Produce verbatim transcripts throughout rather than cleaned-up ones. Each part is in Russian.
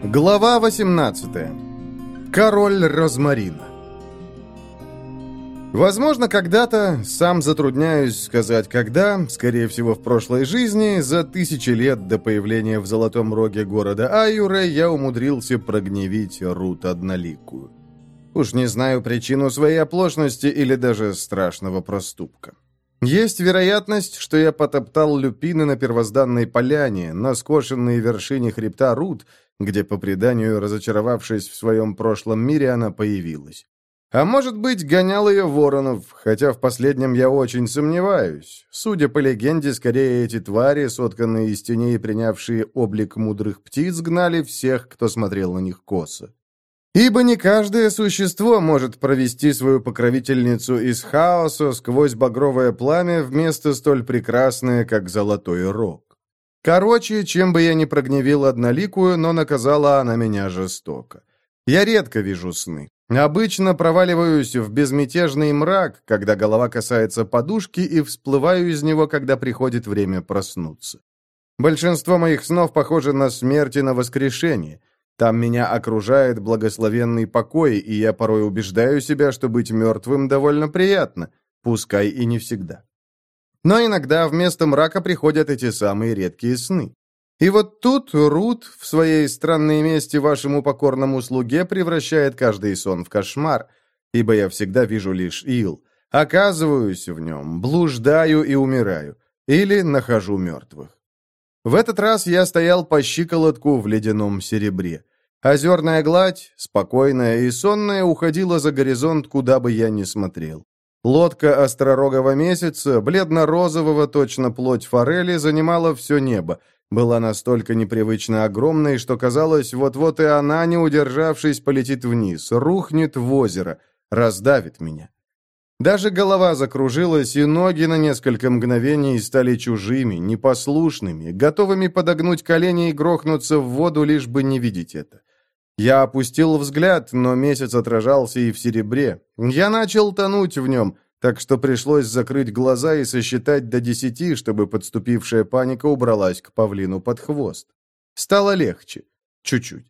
Глава восемнадцатая. Король розмарина. Возможно, когда-то, сам затрудняюсь сказать когда, скорее всего, в прошлой жизни, за тысячи лет до появления в Золотом Роге города Аюре, я умудрился прогневить Рут Одноликую. Уж не знаю причину своей оплошности или даже страшного проступка. Есть вероятность, что я потоптал люпины на первозданной поляне, на скошенной вершине хребта Рут, где, по преданию, разочаровавшись в своем прошлом мире, она появилась. А может быть, гонял ее Воронов, хотя в последнем я очень сомневаюсь. Судя по легенде, скорее эти твари, сотканные из теней и принявшие облик мудрых птиц, гнали всех, кто смотрел на них косо. Ибо не каждое существо может провести свою покровительницу из хаоса сквозь багровое пламя в место столь прекрасное, как Золотой Рог. Короче, чем бы я ни прогневил Одноликую, но наказала она меня жестоко. Я редко вижу сны. Обычно проваливаюсь в безмятежный мрак, когда голова касается подушки, и всплываю из него, когда приходит время проснуться. Большинство моих снов похоже на смерть и на воскрешение. Там меня окружает благословенный покой, и я порой убеждаю себя, что быть мертвым довольно приятно, пускай и не всегда. Но иногда вместо мрака приходят эти самые редкие сны. И вот тут Рут в своей странной мести вашему покорному слуге превращает каждый сон в кошмар, ибо я всегда вижу лишь ил, оказываюсь в нем, блуждаю и умираю, или нахожу мертвых. В этот раз я стоял по щиколотку в ледяном серебре. Озерная гладь, спокойная и сонная, уходила за горизонт, куда бы я ни смотрел. Лодка остророгого месяца, бледно-розового, точно плоть форели, занимала все небо, была настолько непривычно огромной, что казалось, вот-вот и она, не удержавшись, полетит вниз, рухнет в озеро, раздавит меня. Даже голова закружилась, и ноги на несколько мгновений стали чужими, непослушными, готовыми подогнуть колени и грохнуться в воду, лишь бы не видеть это. Я опустил взгляд, но месяц отражался и в серебре. Я начал тонуть в нем, так что пришлось закрыть глаза и сосчитать до десяти, чтобы подступившая паника убралась к павлину под хвост. Стало легче. Чуть-чуть.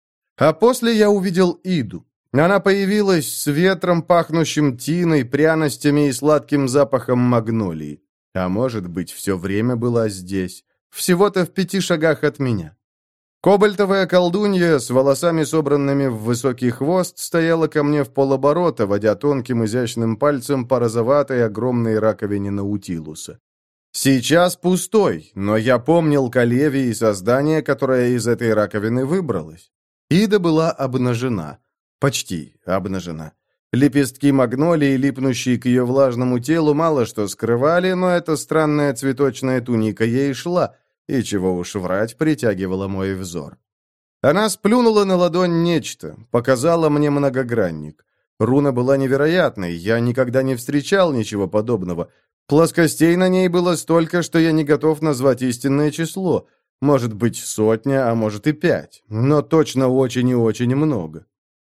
А после я увидел Иду. Она появилась с ветром, пахнущим тиной, пряностями и сладким запахом магнолии. А может быть, все время была здесь, всего-то в пяти шагах от меня. Кобальтовая колдунья с волосами, собранными в высокий хвост, стояла ко мне в полоборота, водя тонким изящным пальцем по розоватой огромной раковине Наутилуса. Сейчас пустой, но я помнил Калеви и создание, которое из этой раковины выбралось. Ида была обнажена. Почти обнажена. Лепестки магнолии, липнущие к ее влажному телу, мало что скрывали, но эта странная цветочная туника ей шла, и, чего уж врать, притягивала мой взор. Она сплюнула на ладонь нечто, показала мне многогранник. Руна была невероятной, я никогда не встречал ничего подобного. Плоскостей на ней было столько, что я не готов назвать истинное число. Может быть, сотня, а может и пять, но точно очень и очень много.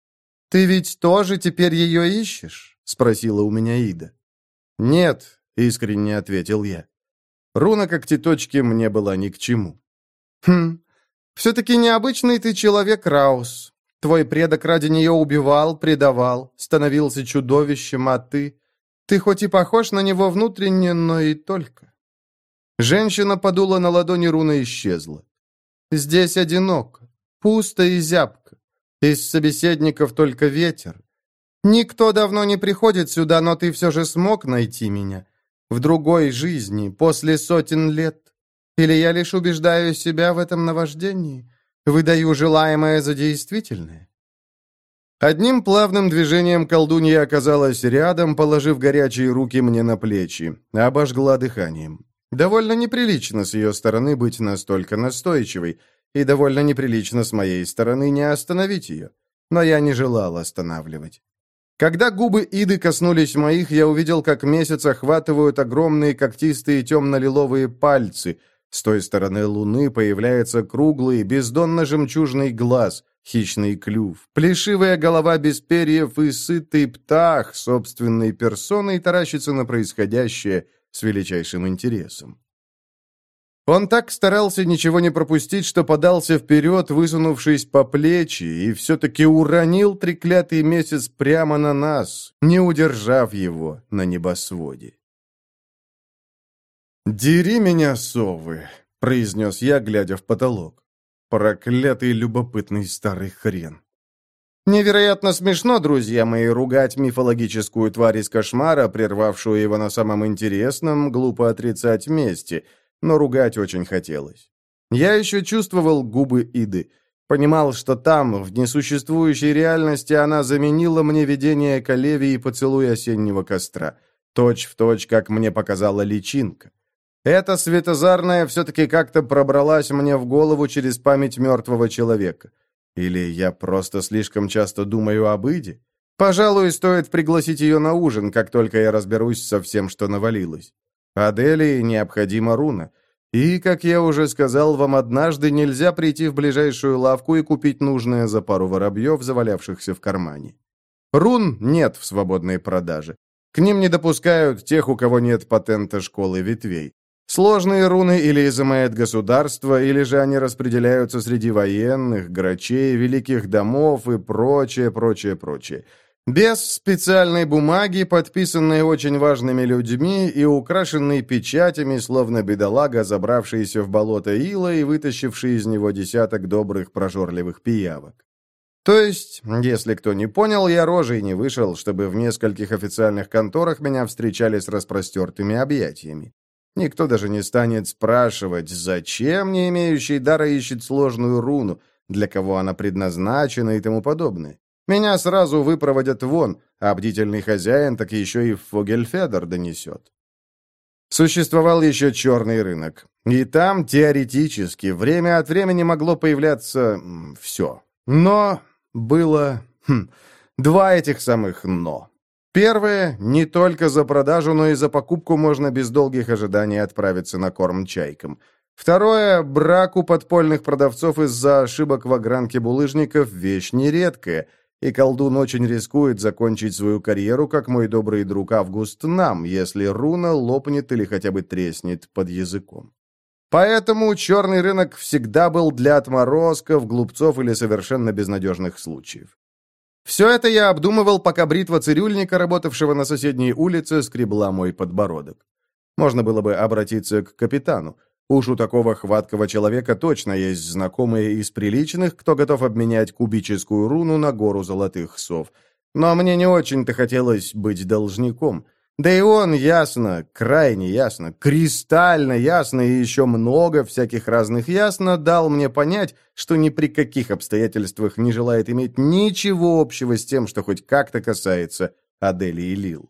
«Ты ведь тоже теперь ее ищешь?» — спросила у меня Ида. «Нет», — искренне ответил я. Руна когтеточки мне была ни к чему. «Хм, все-таки необычный ты человек, Раус. Твой предок ради нее убивал, предавал, становился чудовищем, а ты... Ты хоть и похож на него внутренне, но и только». Женщина подула на ладони, руна исчезла. «Здесь одиноко, пусто и зябко. Из собеседников только ветер. Никто давно не приходит сюда, но ты все же смог найти меня. В другой жизни, после сотен лет. Или я лишь убеждаю себя в этом наваждении? Выдаю желаемое за действительное?» Одним плавным движением колдунья оказалась рядом, положив горячие руки мне на плечи, обожгла дыханием. Довольно неприлично с ее стороны быть настолько настойчивой, и довольно неприлично с моей стороны не остановить ее. Но я не желал останавливать. Когда губы Иды коснулись моих, я увидел, как месяц охватывают огромные когтистые темно-лиловые пальцы. С той стороны луны появляется круглый, бездонно-жемчужный глаз, хищный клюв, плешивая голова без перьев и сытый птах собственной персоной таращится на происходящее с величайшим интересом. Он так старался ничего не пропустить, что подался вперед, высунувшись по плечи, и все-таки уронил треклятый месяц прямо на нас, не удержав его на небосводе. «Дери меня, совы!» — произнес я, глядя в потолок. «Проклятый любопытный старый хрен!» Невероятно смешно, друзья мои, ругать мифологическую тварь из кошмара, прервавшую его на самом интересном, глупо отрицать месте, но ругать очень хотелось. Я еще чувствовал губы Иды, понимал, что там, в несуществующей реальности, она заменила мне видение Калеви и поцелуй осеннего костра, точь в точь, как мне показала личинка. Эта светозарная все-таки как-то пробралась мне в голову через память мертвого человека. Или я просто слишком часто думаю об Иде? Пожалуй, стоит пригласить ее на ужин, как только я разберусь со всем, что навалилось. Аделии необходима руна. И, как я уже сказал вам однажды, нельзя прийти в ближайшую лавку и купить нужное за пару воробьев, завалявшихся в кармане. Рун нет в свободной продаже. К ним не допускают тех, у кого нет патента школы ветвей. Сложные руны или изымает государство, или же они распределяются среди военных, грачей, великих домов и прочее, прочее, прочее. Без специальной бумаги, подписанной очень важными людьми и украшенной печатями, словно бедолага, забравшийся в болото ила и вытащивший из него десяток добрых прожорливых пиявок. То есть, если кто не понял, я рожей не вышел, чтобы в нескольких официальных конторах меня встречали с распростертыми объятиями. Никто даже не станет спрашивать, зачем не имеющий дара ищет сложную руну, для кого она предназначена и тому подобное. Меня сразу выпроводят вон, а бдительный хозяин так еще и в Фогельфедер донесет. Существовал еще черный рынок, и там, теоретически, время от времени могло появляться м, все. Но было хм, два этих самых «но». Первое, не только за продажу, но и за покупку можно без долгих ожиданий отправиться на корм чайкам. Второе, брак у подпольных продавцов из-за ошибок в огранке булыжников – вещь нередкая, и колдун очень рискует закончить свою карьеру, как мой добрый друг Август Нам, если руна лопнет или хотя бы треснет под языком. Поэтому черный рынок всегда был для отморозков, глупцов или совершенно безнадежных случаев. Все это я обдумывал, пока бритва цирюльника, работавшего на соседней улице, скребла мой подбородок. Можно было бы обратиться к капитану. Уж у такого хваткого человека точно есть знакомые из приличных, кто готов обменять кубическую руну на гору золотых сов. Но мне не очень-то хотелось быть должником. Да и он ясно, крайне ясно, кристально ясно и еще много всяких разных ясно дал мне понять, что ни при каких обстоятельствах не желает иметь ничего общего с тем, что хоть как-то касается Аделии Лил.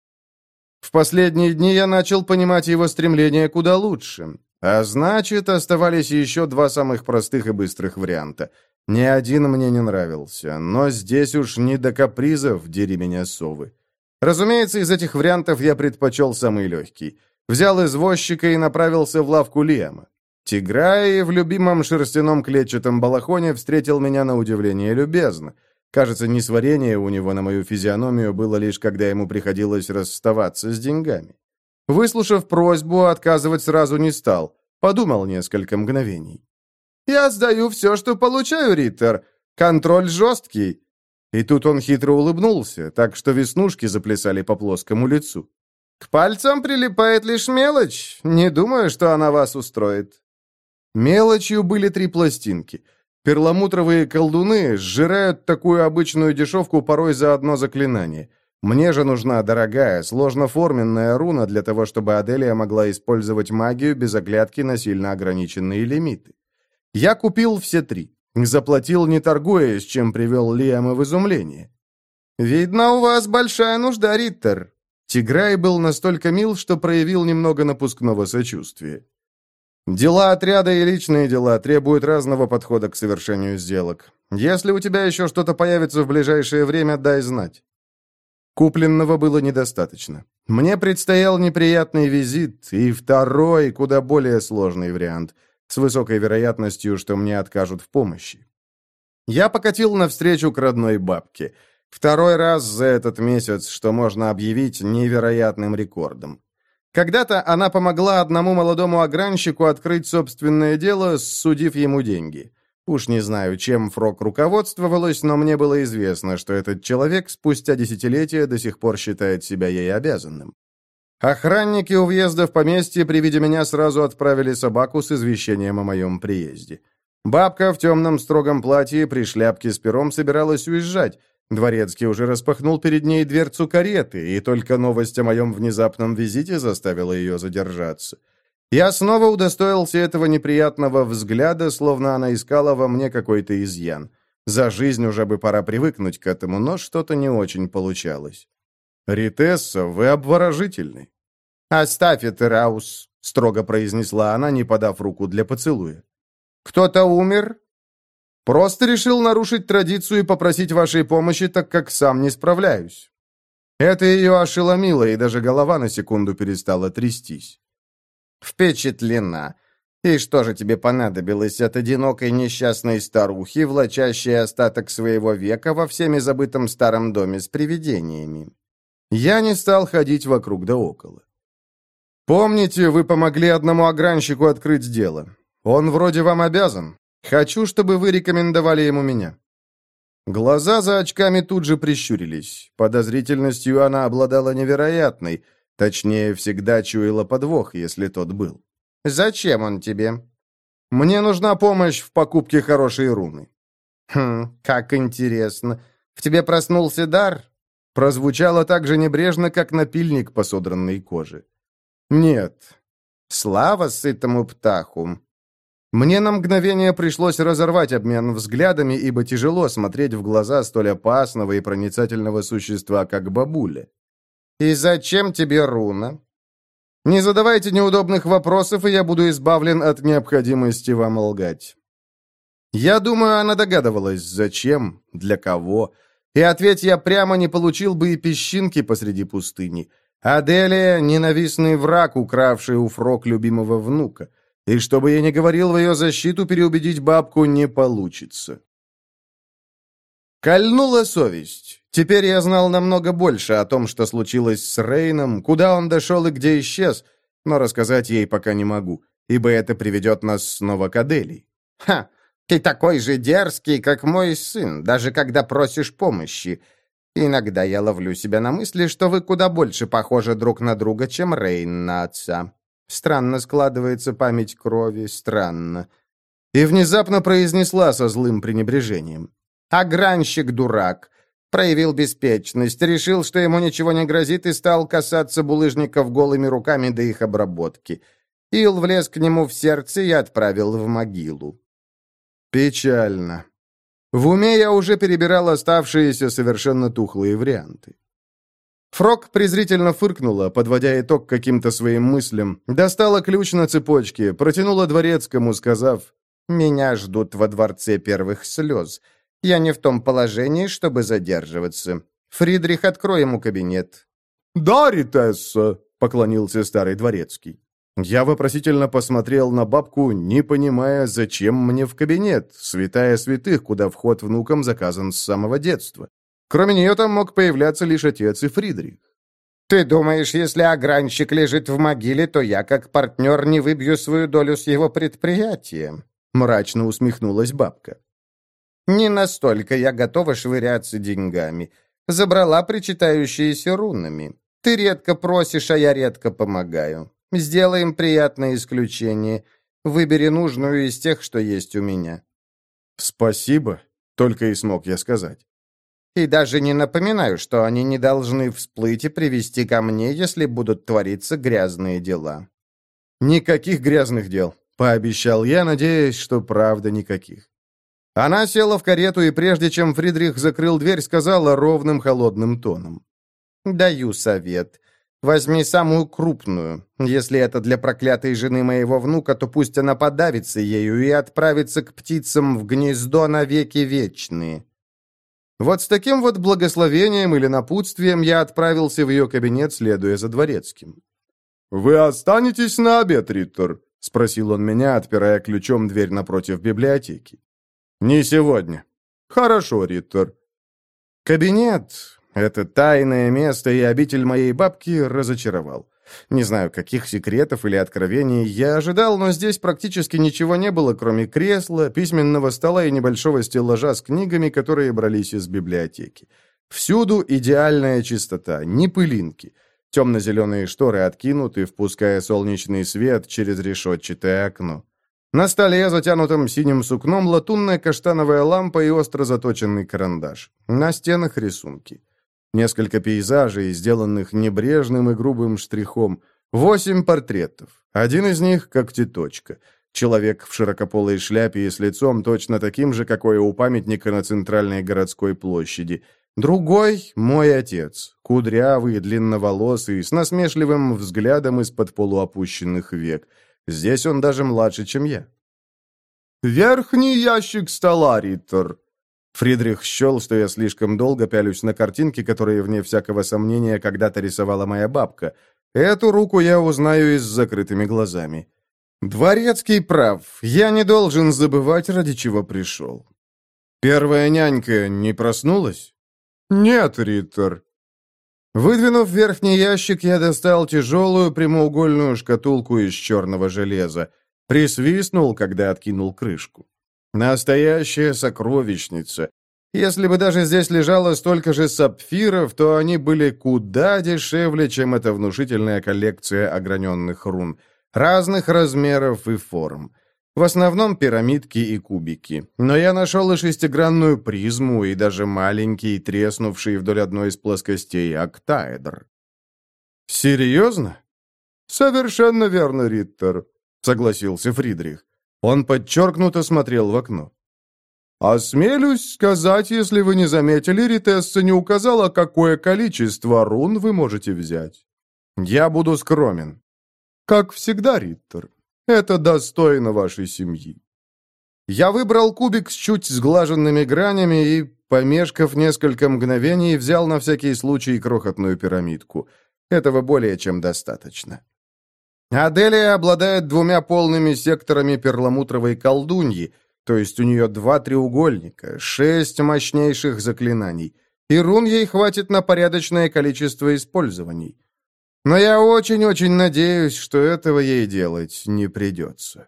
В последние дни я начал понимать его стремление куда лучше. А значит, оставались еще два самых простых и быстрых варианта. Ни один мне не нравился, но здесь уж не до капризов, дери меня, совы. Разумеется, из этих вариантов я предпочел самый легкий. Взял извозчика и направился в лавку Лиама. Тиграй в любимом шерстяном клетчатом балахоне встретил меня на удивление любезно. Кажется, несварение у него на мою физиономию было лишь когда ему приходилось расставаться с деньгами. Выслушав просьбу, отказывать сразу не стал. Подумал несколько мгновений. «Я сдаю все, что получаю, Риттер. Контроль жесткий». И тут он хитро улыбнулся, так что веснушки заплясали по плоскому лицу. «К пальцам прилипает лишь мелочь. Не думаю, что она вас устроит». Мелочью были три пластинки. Перламутровые колдуны сжирают такую обычную дешевку порой за одно заклинание. Мне же нужна дорогая, сложноформенная руна для того, чтобы Аделия могла использовать магию без оглядки на сильно ограниченные лимиты. Я купил все три. Заплатил, не торгуясь, чем привел Лиама в изумление. «Видно, у вас большая нужда, Риттер». Тиграй был настолько мил, что проявил немного напускного сочувствия. «Дела отряда и личные дела требуют разного подхода к совершению сделок. Если у тебя еще что-то появится в ближайшее время, дай знать». Купленного было недостаточно. Мне предстоял неприятный визит и второй, куда более сложный вариант – с высокой вероятностью, что мне откажут в помощи. Я покатил навстречу к родной бабке. Второй раз за этот месяц, что можно объявить невероятным рекордом. Когда-то она помогла одному молодому огранщику открыть собственное дело, судив ему деньги. Уж не знаю, чем Фрог руководствовалась, но мне было известно, что этот человек спустя десятилетия до сих пор считает себя ей обязанным. Охранники у въезда в поместье при виде меня сразу отправили собаку с извещением о моем приезде. Бабка в темном строгом платье при шляпке с пером собиралась уезжать. Дворецкий уже распахнул перед ней дверцу кареты, и только новость о моем внезапном визите заставила ее задержаться. Я снова удостоился этого неприятного взгляда, словно она искала во мне какой-то изъян. За жизнь уже бы пора привыкнуть к этому, но что-то не очень получалось. «Ритесса, вы обворожительны». «Оставь это, Раус», — строго произнесла она, не подав руку для поцелуя. «Кто-то умер?» «Просто решил нарушить традицию и попросить вашей помощи, так как сам не справляюсь». Это ее ошеломило, и даже голова на секунду перестала трястись. «Впечатлена. И что же тебе понадобилось от одинокой несчастной старухи, влачащей остаток своего века во всеми забытом старом доме с привидениями?» Я не стал ходить вокруг да около. «Помните, вы помогли одному огранщику открыть дело? Он вроде вам обязан. Хочу, чтобы вы рекомендовали ему меня». Глаза за очками тут же прищурились. Подозрительностью она обладала невероятной. Точнее, всегда чуяла подвох, если тот был. «Зачем он тебе?» «Мне нужна помощь в покупке хорошей руны». «Хм, как интересно. В тебе проснулся дар?» Прозвучало так же небрежно, как напильник по содранной коже. «Нет». «Слава сытому птаху!» Мне на мгновение пришлось разорвать обмен взглядами, ибо тяжело смотреть в глаза столь опасного и проницательного существа, как бабуля. «И зачем тебе руна?» «Не задавайте неудобных вопросов, и я буду избавлен от необходимости вам лгать». Я думаю, она догадывалась, зачем, для кого. И ответь я прямо, не получил бы и песчинки посреди пустыни. Аделия — ненавистный враг, укравший у Фрог любимого внука. И чтобы я не говорил в ее защиту, переубедить бабку не получится. Кольнула совесть. Теперь я знал намного больше о том, что случилось с Рейном, куда он дошел и где исчез, но рассказать ей пока не могу, ибо это приведет нас снова к Аделии. «Ха! Ты такой же дерзкий, как мой сын, даже когда просишь помощи. Иногда я ловлю себя на мысли, что вы куда больше похожи друг на друга, чем Рейн на отца. Странно складывается память крови, странно». И внезапно произнесла со злым пренебрежением. «Огранщик дурак. Проявил беспечность, решил, что ему ничего не грозит, и стал касаться булыжников голыми руками до их обработки. Ил влез к нему в сердце и отправил в могилу». Печально. В уме я уже перебирал оставшиеся совершенно тухлые варианты. Фрог презрительно фыркнула, подводя итог каким-то своим мыслям, достала ключ на цепочке, протянула дворецкому, сказав: «Меня ждут во дворце первых слез. Я не в том положении, чтобы задерживаться. Фридрих, открой ему кабинет». «Да, Ритесса», — поклонился старый дворецкий. Я вопросительно посмотрел на бабку, не понимая, зачем мне в кабинет, святая святых, куда вход внукам заказан с самого детства. Кроме нее там мог появляться лишь отец и Фридрих. «Ты думаешь, если огранщик лежит в могиле, то я, как партнер, не выбью свою долю с его предприятия?» Мрачно усмехнулась бабка. «Не настолько я готова швыряться деньгами. Забрала причитающиеся рунами. Ты редко просишь, а я редко помогаю. Сделаем приятное исключение. Выбери нужную из тех, что есть у меня». «Спасибо», — только и смог я сказать. «И даже не напоминаю, что они не должны всплыть и привести ко мне, если будут твориться грязные дела». «Никаких грязных дел», — пообещал я, надеясь, что правда никаких. Она села в карету, и прежде чем Фридрих закрыл дверь, сказала ровным холодным тоном: «Даю совет. Возьми самую крупную. Если это для проклятой жены моего внука, то пусть она подавится ею и отправится к птицам в гнездо навеки вечные». Вот с таким вот благословением или напутствием я отправился в ее кабинет, следуя за дворецким. «Вы останетесь на обед, Риттер?» — спросил он меня, отпирая ключом дверь напротив библиотеки. «Не сегодня». «Хорошо, Риттер». Кабинет, это тайное место и обитель моей бабки, разочаровал. Не знаю, каких секретов или откровений я ожидал, но здесь практически ничего не было, кроме кресла, письменного стола и небольшого стеллажа с книгами, которые брались из библиотеки. Всюду идеальная чистота, ни пылинки. Темно-зеленые шторы откинуты, впуская солнечный свет через решетчатое окно. На столе, затянутом синим сукном, латунная каштановая лампа и остро заточенный карандаш. На стенах рисунки. Несколько пейзажей, сделанных небрежным и грубым штрихом. Восемь портретов. Один из них — когтеточка. Человек в широкополой шляпе и с лицом точно таким же, какое у памятника на центральной городской площади. Другой — мой отец. Кудрявый, длинноволосый, с насмешливым взглядом из-под полуопущенных век. Здесь он даже младше, чем я. «Верхний ящик стола, Риттер!» Фридрих счел, что я слишком долго пялюсь на картинки, которые, вне всякого сомнения, когда-то рисовала моя бабка. Эту руку я узнаю и с закрытыми глазами. Дворецкий прав. Я не должен забывать, ради чего пришел. Первая нянька не проснулась? Нет, Риттер. Выдвинув верхний ящик, я достал тяжелую прямоугольную шкатулку из черного железа. Присвистнул, когда откинул крышку. Настоящая сокровищница. Если бы даже здесь лежало столько же сапфиров, то они были куда дешевле, чем эта внушительная коллекция ограненных рун. Разных размеров и форм. В основном пирамидки и кубики. Но я нашел и шестигранную призму, и даже маленький, треснувший вдоль одной из плоскостей октаэдр. «Серьезно?» «Совершенно верно, Риттер», — согласился Фридрих. Он подчеркнуто смотрел в окно. «Осмелюсь сказать, если вы не заметили, Ритесса не указала, какое количество рун вы можете взять. Я буду скромен. Как всегда, Риттер. Это достойно вашей семьи». Я выбрал кубик с чуть сглаженными гранями и, помешкав несколько мгновений, взял на всякий случай крохотную пирамидку. Этого более чем достаточно. Аделия обладает двумя полными секторами перламутровой колдуньи, то есть у нее два треугольника, шесть мощнейших заклинаний, и рун ей хватит на порядочное количество использований. Но я очень-очень надеюсь, что этого ей делать не придется.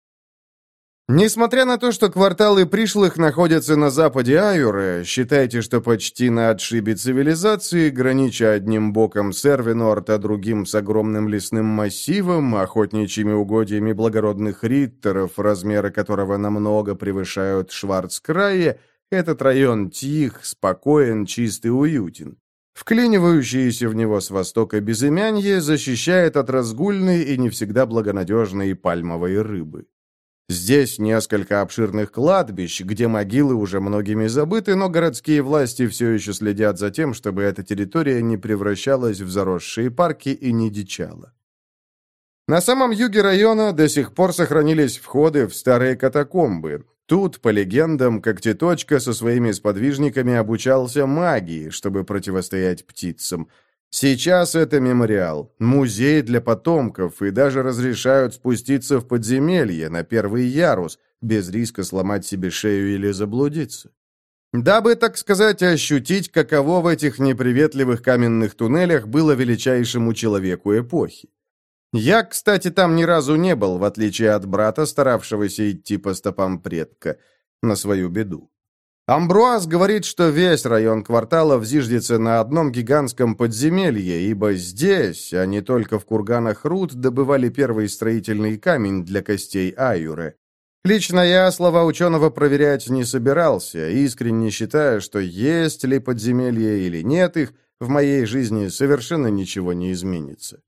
Несмотря на то, что кварталы пришлых находятся на западе Аюры, считайте, что почти на отшибе цивилизации, гранича одним боком с Эрвинорт, а другим с огромным лесным массивом, охотничьими угодьями благородных риттеров, размеры которого намного превышают Шварцкрае, этот район тих, спокоен, чист и уютен. Вклинивающиеся в него с востока безымянье защищает от разгульной и не всегда благонадежной пальмовой рыбы. Здесь несколько обширных кладбищ, где могилы уже многими забыты, но городские власти все еще следят за тем, чтобы эта территория не превращалась в заросшие парки и не дичала. На самом юге района до сих пор сохранились входы в старые катакомбы. Тут, по легендам, Когтеточка со своими сподвижниками обучался магии, чтобы противостоять птицам. Сейчас это мемориал, музей для потомков, и даже разрешают спуститься в подземелье на первый ярус, без риска сломать себе шею или заблудиться. Дабы, так сказать, ощутить, каково в этих неприветливых каменных туннелях было величайшему человеку эпохи. Я, кстати, там ни разу не был, в отличие от брата, старавшегося идти по стопам предка, на свою беду. Амбруаз говорит, что весь район кварталов зиждется на одном гигантском подземелье, ибо здесь, а не только в курганах руд, добывали первый строительный камень для костей Аюры. Лично я слова ученого проверять не собирался, искренне считая, что есть ли подземелье или нет их, в моей жизни совершенно ничего не изменится.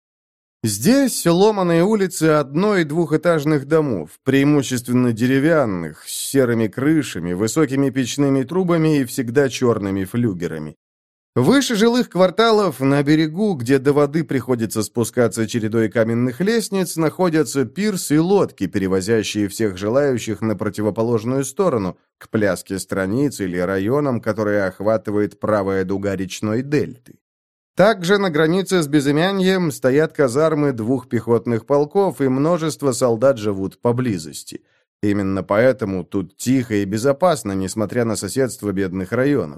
Здесь ломаные улицы одно- и двухэтажных домов, преимущественно деревянных, с серыми крышами, высокими печными трубами и всегда черными флюгерами. Выше жилых кварталов, на берегу, где до воды приходится спускаться чередой каменных лестниц, находятся пирсы и лодки, перевозящие всех желающих на противоположную сторону, к пляске страниц или районам, которые охватывает правая дуга речной дельты. Также на границе с безымяньем стоят казармы двух пехотных полков, и множество солдат живут поблизости. Именно поэтому тут тихо и безопасно, несмотря на соседство бедных районов.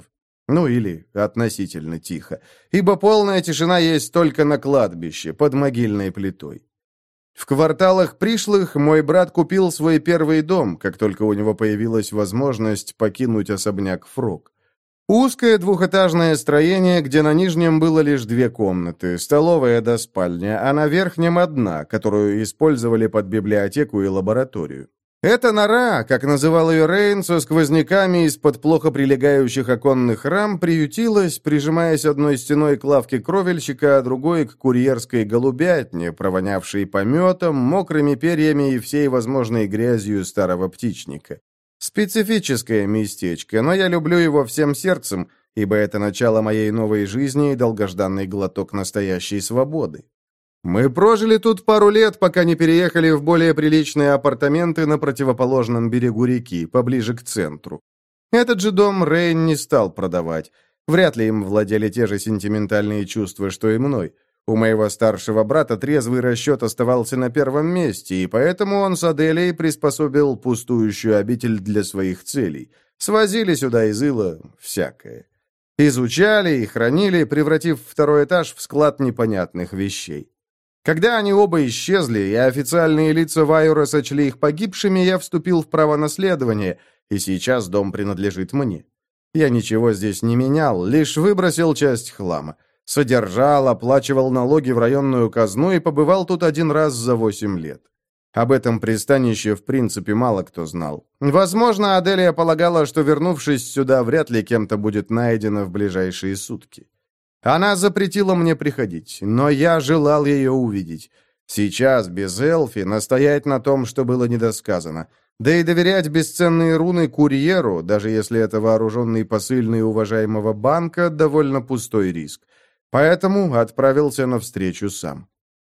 Ну или относительно тихо, ибо полная тишина есть только на кладбище, под могильной плитой. В кварталах пришлых мой брат купил свой первый дом, как только у него появилась возможность покинуть особняк Фрог. Узкое двухэтажное строение, где на нижнем было лишь две комнаты, столовая да спальня, а на верхнем одна, которую использовали под библиотеку и лабораторию. Эта нора, как называл ее Рейн, со сквозняками из-под плохо прилегающих оконных рам приютилась, прижимаясь одной стеной к лавке кровельщика, а другой к курьерской голубятне, провонявшей пометом, мокрыми перьями и всей возможной грязью старого птичника. Специфическое местечко, но я люблю его всем сердцем, ибо это начало моей новой жизни и долгожданный глоток настоящей свободы. Мы прожили тут пару лет, пока не переехали в более приличные апартаменты на противоположном берегу реки, поближе к центру. Этот же дом Рейн не стал продавать. Вряд ли им владели те же сентиментальные чувства, что и мной. У моего старшего брата трезвый расчет оставался на первом месте, и поэтому он с Аделией приспособил пустующую обитель для своих целей. Свозили сюда из ила всякое. Изучали и хранили, превратив второй этаж в склад непонятных вещей. Когда они оба исчезли, и официальные лица Вайора сочли их погибшими, я вступил в право наследования, и сейчас дом принадлежит мне. Я ничего здесь не менял, лишь выбросил часть хлама. Содержал, оплачивал налоги в районную казну и побывал тут один раз за восемь лет. Об этом пристанище в принципе мало кто знал. Возможно, Аделия полагала, что, вернувшись сюда, вряд ли кем-то будет найдено в ближайшие сутки. Она запретила мне приходить, но я желал ее увидеть. Сейчас, без Элфи, настоять на том, что было недосказано. Да и доверять бесценные руны курьеру, даже если это вооруженный посыльный уважаемого банка, довольно пустой риск. Поэтому отправился навстречу сам.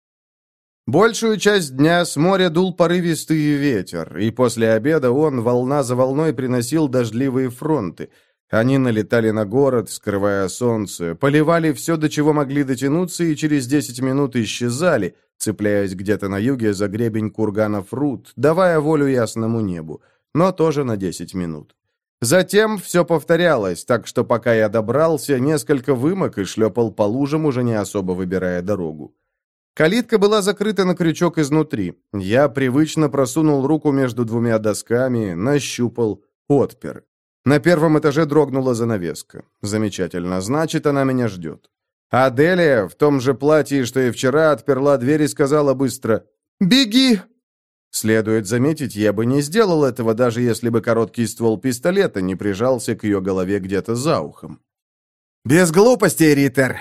Большую часть дня с моря дул порывистый ветер, и после обеда он, волна за волной, приносил дождливые фронты. Они налетали на город, скрывая солнце, поливали все, до чего могли дотянуться, и через десять минут исчезали, цепляясь где-то на юге за гребень курганов Рут, давая волю ясному небу, но тоже на десять минут. Затем все повторялось, так что пока я добрался, несколько вымок и шлепал по лужам, уже не особо выбирая дорогу. Калитка была закрыта на крючок изнутри. Я привычно просунул руку между двумя досками, нащупал, отпер. На первом этаже дрогнула занавеска. Замечательно, значит, она меня ждет. Аделия в том же платье, что и вчера, отперла дверь и сказала быстро «Беги!». Следует заметить, я бы не сделал этого, даже если бы короткий ствол пистолета не прижался к ее голове где-то за ухом. «Без глупостей, Риттер!»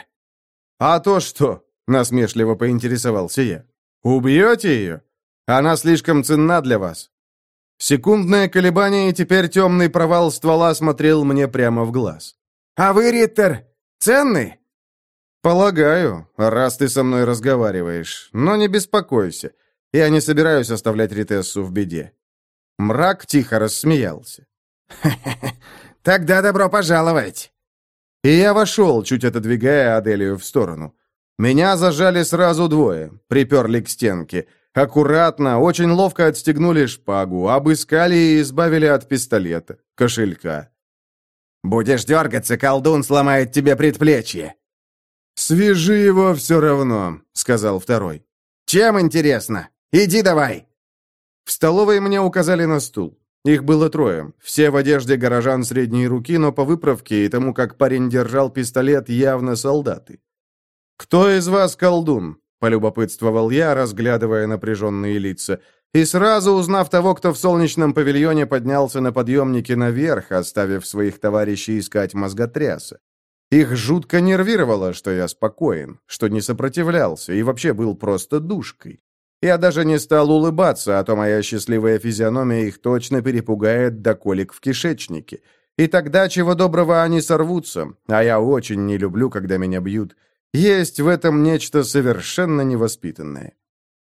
«А то что?» — насмешливо поинтересовался я. «Убьете ее? Она слишком ценна для вас». Секундное колебание, и теперь темный провал ствола смотрел мне прямо в глаз. «А вы, Риттер, ценный?» «Полагаю, раз ты со мной разговариваешь. Но не беспокойся. Я не собираюсь оставлять Ритессу в беде». Мрак тихо рассмеялся. «Ха-ха-ха, тогда добро пожаловать!» И я вошел, чуть отодвигая Аделию в сторону. Меня зажали сразу двое, приперли к стенке. Аккуратно, очень ловко отстегнули шпагу, обыскали и избавили от пистолета, кошелька. «Будешь дергаться, колдун сломает тебе предплечье». «Свяжи его все равно», — сказал второй. «Чем интересно? Иди давай!» В столовой мне указали на стул. Их было трое, все в одежде горожан средней руки, но по выправке и тому, как парень держал пистолет, явно солдаты. «Кто из вас колдун?» — полюбопытствовал я, разглядывая напряженные лица. И сразу, узнав того, кто в солнечном павильоне поднялся на подъемнике наверх, оставив своих товарищей искать мозготряса. Их жутко нервировало, что я спокоен, что не сопротивлялся и вообще был просто душкой. Я даже не стал улыбаться, а то моя счастливая физиономия их точно перепугает до колик в кишечнике. И тогда, чего доброго, они сорвутся, а я очень не люблю, когда меня бьют. Есть в этом нечто совершенно невоспитанное.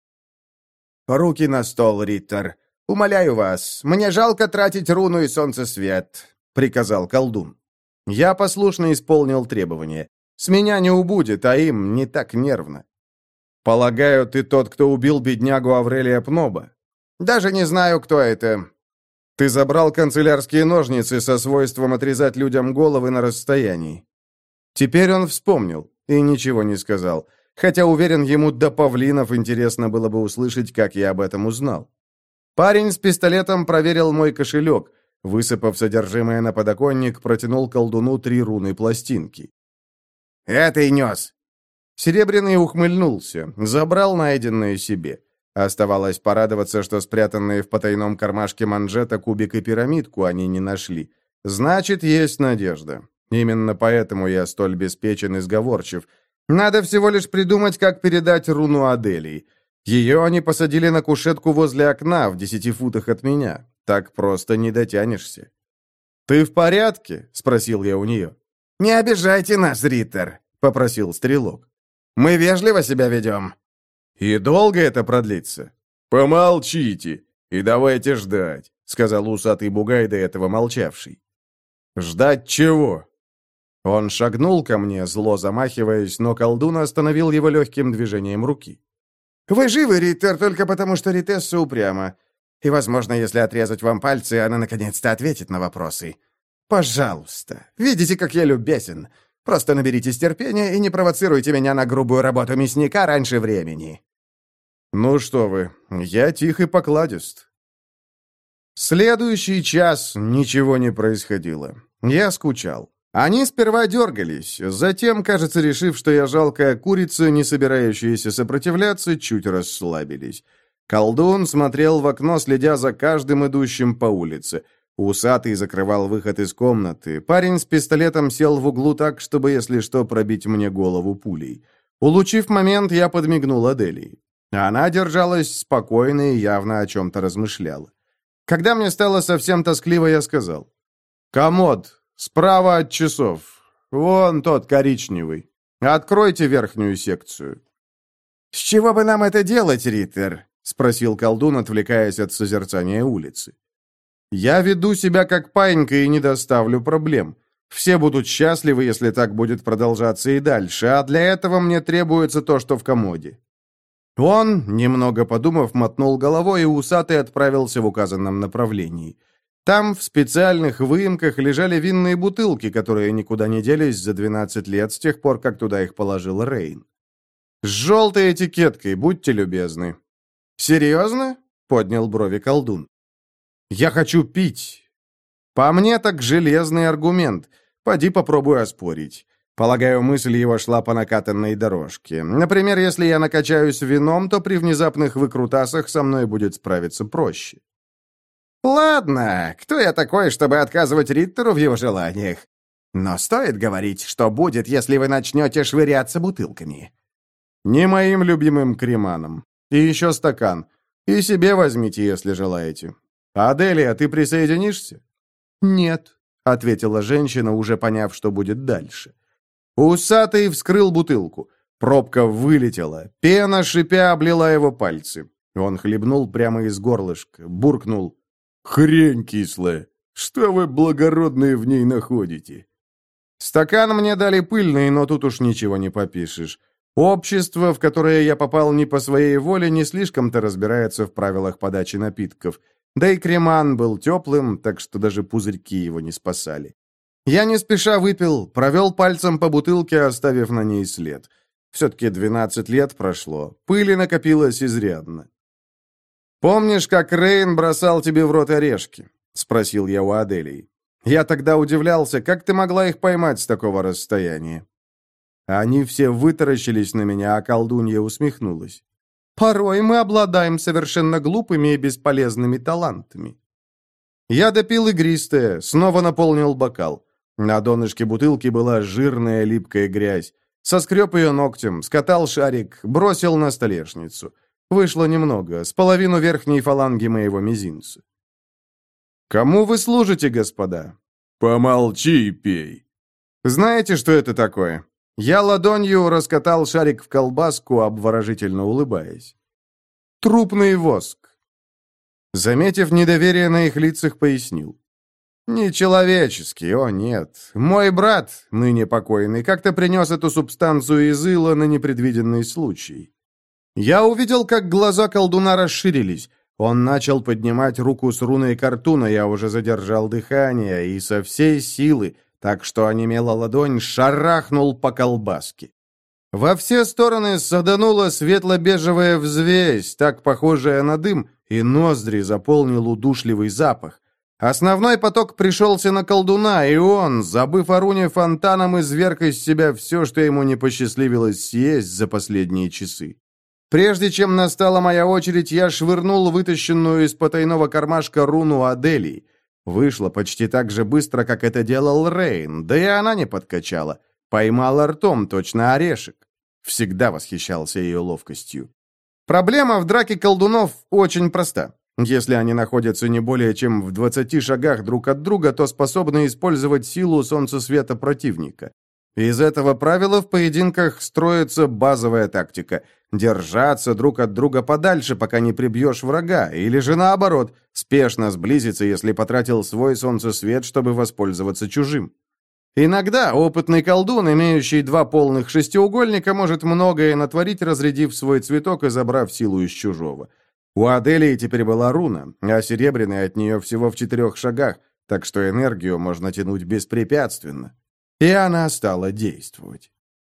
«Руки на стол, Риттер. Умоляю вас, мне жалко тратить руну и солнцесвет», — приказал колдун. Я послушно исполнил требования. С меня не убудет, а им не так нервно. «Полагаю, ты тот, кто убил беднягу Аврелия Пноба?» «Даже не знаю, кто это». Ты забрал канцелярские ножницы со свойством отрезать людям головы на расстоянии. Теперь он вспомнил и ничего не сказал, хотя, уверен, ему до павлинов интересно было бы услышать, как я об этом узнал. Парень с пистолетом проверил мой кошелек, высыпав содержимое на подоконник, протянул колдуну три руны пластинки. «Это и нес!» Серебряный ухмыльнулся, забрал найденное себе. Оставалось порадоваться, что спрятанные в потайном кармашке манжета кубик и пирамидку они не нашли. Значит, есть надежда. Именно поэтому я столь беспечен и сговорчив. Надо всего лишь придумать, как передать руну Аделии. Ее они посадили на кушетку возле окна в десяти футах от меня. Так просто не дотянешься. «Ты в порядке?» — спросил я у нее. «Не обижайте нас, Риттер», — попросил стрелок. «Мы вежливо себя ведем». «И долго это продлится?» «Помолчите и давайте ждать», — сказал усатый бугай, до этого молчавший. «Ждать чего?» Он шагнул ко мне, зло замахиваясь, но колдун остановил его легким движением руки. «Вы живы, Риттер, только потому, что Ритесса упряма. И, возможно, если отрезать вам пальцы, она наконец-то ответит на вопросы. Пожалуйста, видите, как я любезен. Просто наберитесь терпения и не провоцируйте меня на грубую работу мясника раньше времени». «Ну что вы, я тих и покладист». Следующий час ничего не происходило. Я скучал. Они сперва дергались, затем, кажется, решив, что я жалкая курица, не собирающаяся сопротивляться, чуть расслабились. Колдун смотрел в окно, следя за каждым идущим по улице. Усатый закрывал выход из комнаты. Парень с пистолетом сел в углу так, чтобы, если что, пробить мне голову пулей. Улучив момент, я подмигнул Аделии. Она держалась спокойно и явно о чем-то размышляла. Когда мне стало совсем тоскливо, я сказал: «Комод, справа от часов. Вон тот коричневый. Откройте верхнюю секцию». «С чего бы нам это делать, Риттер?» — спросил колдун, отвлекаясь от созерцания улицы. «Я веду себя как паинька и не доставлю проблем. Все будут счастливы, если так будет продолжаться и дальше, а для этого мне требуется то, что в комоде». Он, немного подумав, мотнул головой, и усатый отправился в указанном направлении. Там в специальных выемках лежали винные бутылки, которые никуда не делись за двенадцать лет с тех пор, как туда их положил Рейн. «С желтой этикеткой, будьте любезны». «Серьезно?» — поднял брови колдун. «Я хочу пить». По мне так железный аргумент. Поди попробуй оспорить. Полагаю, мысль его шла по накатанной дорожке. Например, если я накачаюсь вином, то при внезапных выкрутасах со мной будет справиться проще. «Ладно, кто я такой, чтобы отказывать Риттеру в его желаниях? Но стоит говорить, что будет, если вы начнете швыряться бутылками». «Не моим любимым креманом. И еще стакан. И себе возьмите, если желаете. Аделия, ты присоединишься?» «Нет», — ответила женщина, уже поняв, что будет дальше. Усатый вскрыл бутылку. Пробка вылетела. Пена, шипя, облила его пальцы. Он хлебнул прямо из горлышка, буркнул: «Хрень кислая! Что вы, благородные, в ней находите?» Стакан мне дали пыльный, но тут уж ничего не попишешь. Общество, в которое я попал не по своей воле, не слишком-то разбирается в правилах подачи напитков. Да и креман был теплым, так что даже пузырьки его не спасали. Я не спеша выпил, провел пальцем по бутылке, оставив на ней след. Все-таки двенадцать лет прошло, пыли накопилось изрядно. «Помнишь, как Рейн бросал тебе в рот орешки?» — спросил я у Аделии. Я тогда удивлялся, как ты могла их поймать с такого расстояния. Они все вытаращились на меня, а колдунья усмехнулась. «Порой мы обладаем совершенно глупыми и бесполезными талантами». Я допил игристое, снова наполнил бокал. На донышке бутылки была жирная липкая грязь. Соскреб ее ногтем, скатал шарик, бросил на столешницу. Вышло немного, с половину верхней фаланги моего мизинца. «Кому вы служите, господа?» «Помолчи и пей». «Знаете, что это такое?» Я ладонью раскатал шарик в колбаску, обворожительно улыбаясь. «Трупный воск». Заметив недоверие на их лицах, пояснил. «Нечеловеческий, о нет. Мой брат, ныне покойный, как-то принес эту субстанцию из ила на непредвиденный случай». Я увидел, как глаза колдуна расширились. Он начал поднимать руку с руной к рту, но я уже задержал дыхание и со всей силы, так что онемела ладонь, шарахнул по колбаске. Во все стороны саданула светло-бежевая взвесь, так похожая на дым, и ноздри заполнил удушливый запах. Основной поток пришелся на колдуна, и он, забыв о руне, фонтаном изверг из себя все, что ему не посчастливилось съесть за последние часы. Прежде чем настала моя очередь, я швырнул вытащенную из потайного кармашка руну Аделии. Вышло почти так же быстро, как это делал Рейн, да и она не подкачала. Поймала ртом, точно орешек. Всегда восхищался ее ловкостью. Проблема в драке колдунов очень проста. Если они находятся не более чем в двадцати шагах друг от друга, то способны использовать силу солнцесвета противника. Из этого правила в поединках строится базовая тактика – держаться друг от друга подальше, пока не прибьешь врага, или же наоборот, спешно сблизиться, если потратил свой солнцесвет, чтобы воспользоваться чужим. Иногда опытный колдун, имеющий два полных шестиугольника, может многое натворить, разрядив свой цветок и забрав силу из чужого. У Аделии теперь была руна, а серебряная от нее всего в четырех шагах, так что энергию можно тянуть беспрепятственно. И она стала действовать.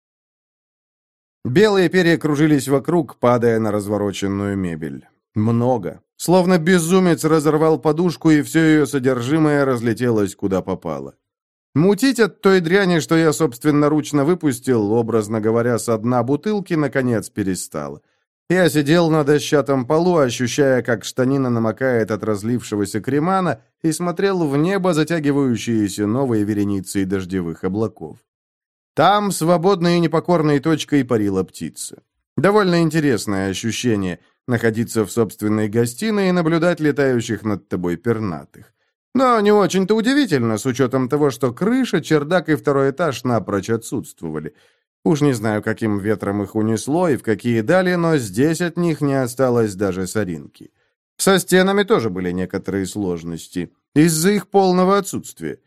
Белые перья кружились вокруг, падая на развороченную мебель. Много. Словно безумец разорвал подушку, и все ее содержимое разлетелось куда попало. Мутить от той дряни, что я собственноручно выпустил, образно говоря, со дна бутылки, наконец перестало. Я сидел на дощатом полу, ощущая, как штанина намокает от разлившегося кремана, и смотрел в небо, затягивающиеся новой вереницей дождевых облаков. Там, свободной и непокорной точкой, парила птица. Довольно интересное ощущение — находиться в собственной гостиной и наблюдать летающих над тобой пернатых. Но не очень-то удивительно, с учетом того, что крыша, чердак и второй этаж напрочь отсутствовали. Уж не знаю, каким ветром их унесло и в какие дали, но здесь от них не осталось даже соринки. Со стенами тоже были некоторые сложности, из-за их полного отсутствия.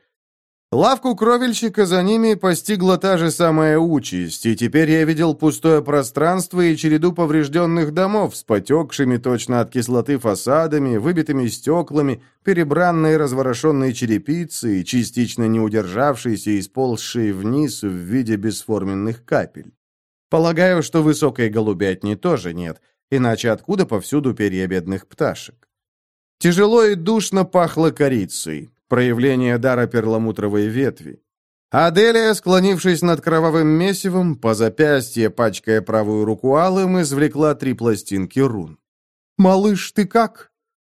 Лавку кровельщика за ними постигла та же самая участь, и теперь я видел пустое пространство и череду поврежденных домов с потекшими точно от кислоты фасадами, выбитыми стеклами, перебранной разворошенной черепицей, частично не удержавшейся и сползшей вниз в виде бесформенных капель. Полагаю, что высокой голубятни тоже нет, иначе откуда повсюду перья бедных пташек? Тяжело и душно пахло корицей. Проявление дара перламутровой ветви. Аделия, склонившись над кровавым месивом, по запястье, пачкая правую руку алым, извлекла три пластинки рун. «Малыш, ты как?»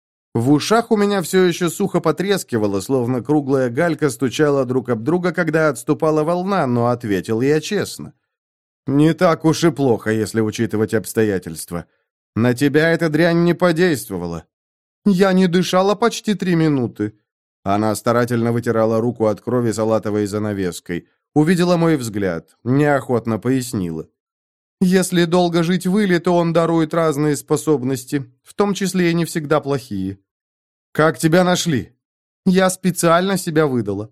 В ушах у меня все еще сухо потрескивало, словно круглая галька стучала друг об друга, когда отступала волна, но ответил я честно. «Не так уж и плохо, если учитывать обстоятельства. На тебя эта дрянь не подействовала». «Я не дышала почти три минуты». Она старательно вытирала руку от крови салатовой занавеской. Увидела мой взгляд, неохотно пояснила. «Если долго жить в Иле, то он дарует разные способности, в том числе и не всегда плохие». «Как тебя нашли?» «Я специально себя выдала».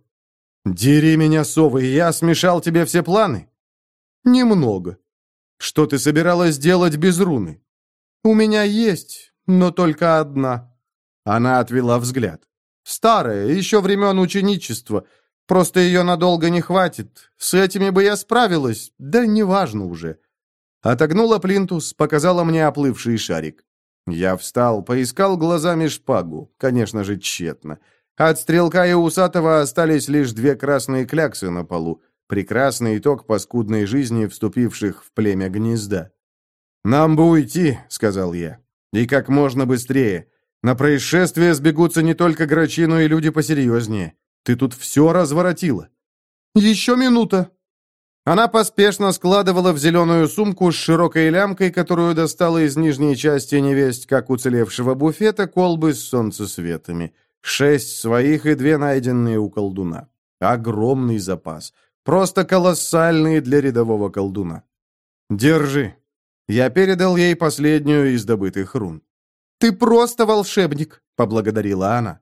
«Дери меня, совы, я смешал тебе все планы?» «Немного». «Что ты собиралась делать без руны?» «У меня есть, но только одна». Она отвела взгляд. «Старая, еще времен ученичества. Просто ее надолго не хватит. С этими бы я справилась, да неважно уже». Отогнула плинтус, показала мне оплывший шарик. Я встал, поискал глазами шпагу, конечно же, тщетно. От стрелка и усатого остались лишь две красные кляксы на полу. Прекрасный итог паскудной жизни, вступивших в племя гнезда. «Нам бы уйти», — сказал я. «И как можно быстрее. На происшествие сбегутся не только грачи, но и люди посерьезнее. Ты тут все разворотила». «Еще минута». Она поспешно складывала в зеленую сумку с широкой лямкой, которую достала из нижней части невесть, как уцелевшего буфета, колбы с солнцесветами. Шесть своих и две найденные у колдуна. Огромный запас. Просто колоссальный для рядового колдуна. «Держи». Я передал ей последнюю из добытых рун. «Ты просто волшебник», — поблагодарила она.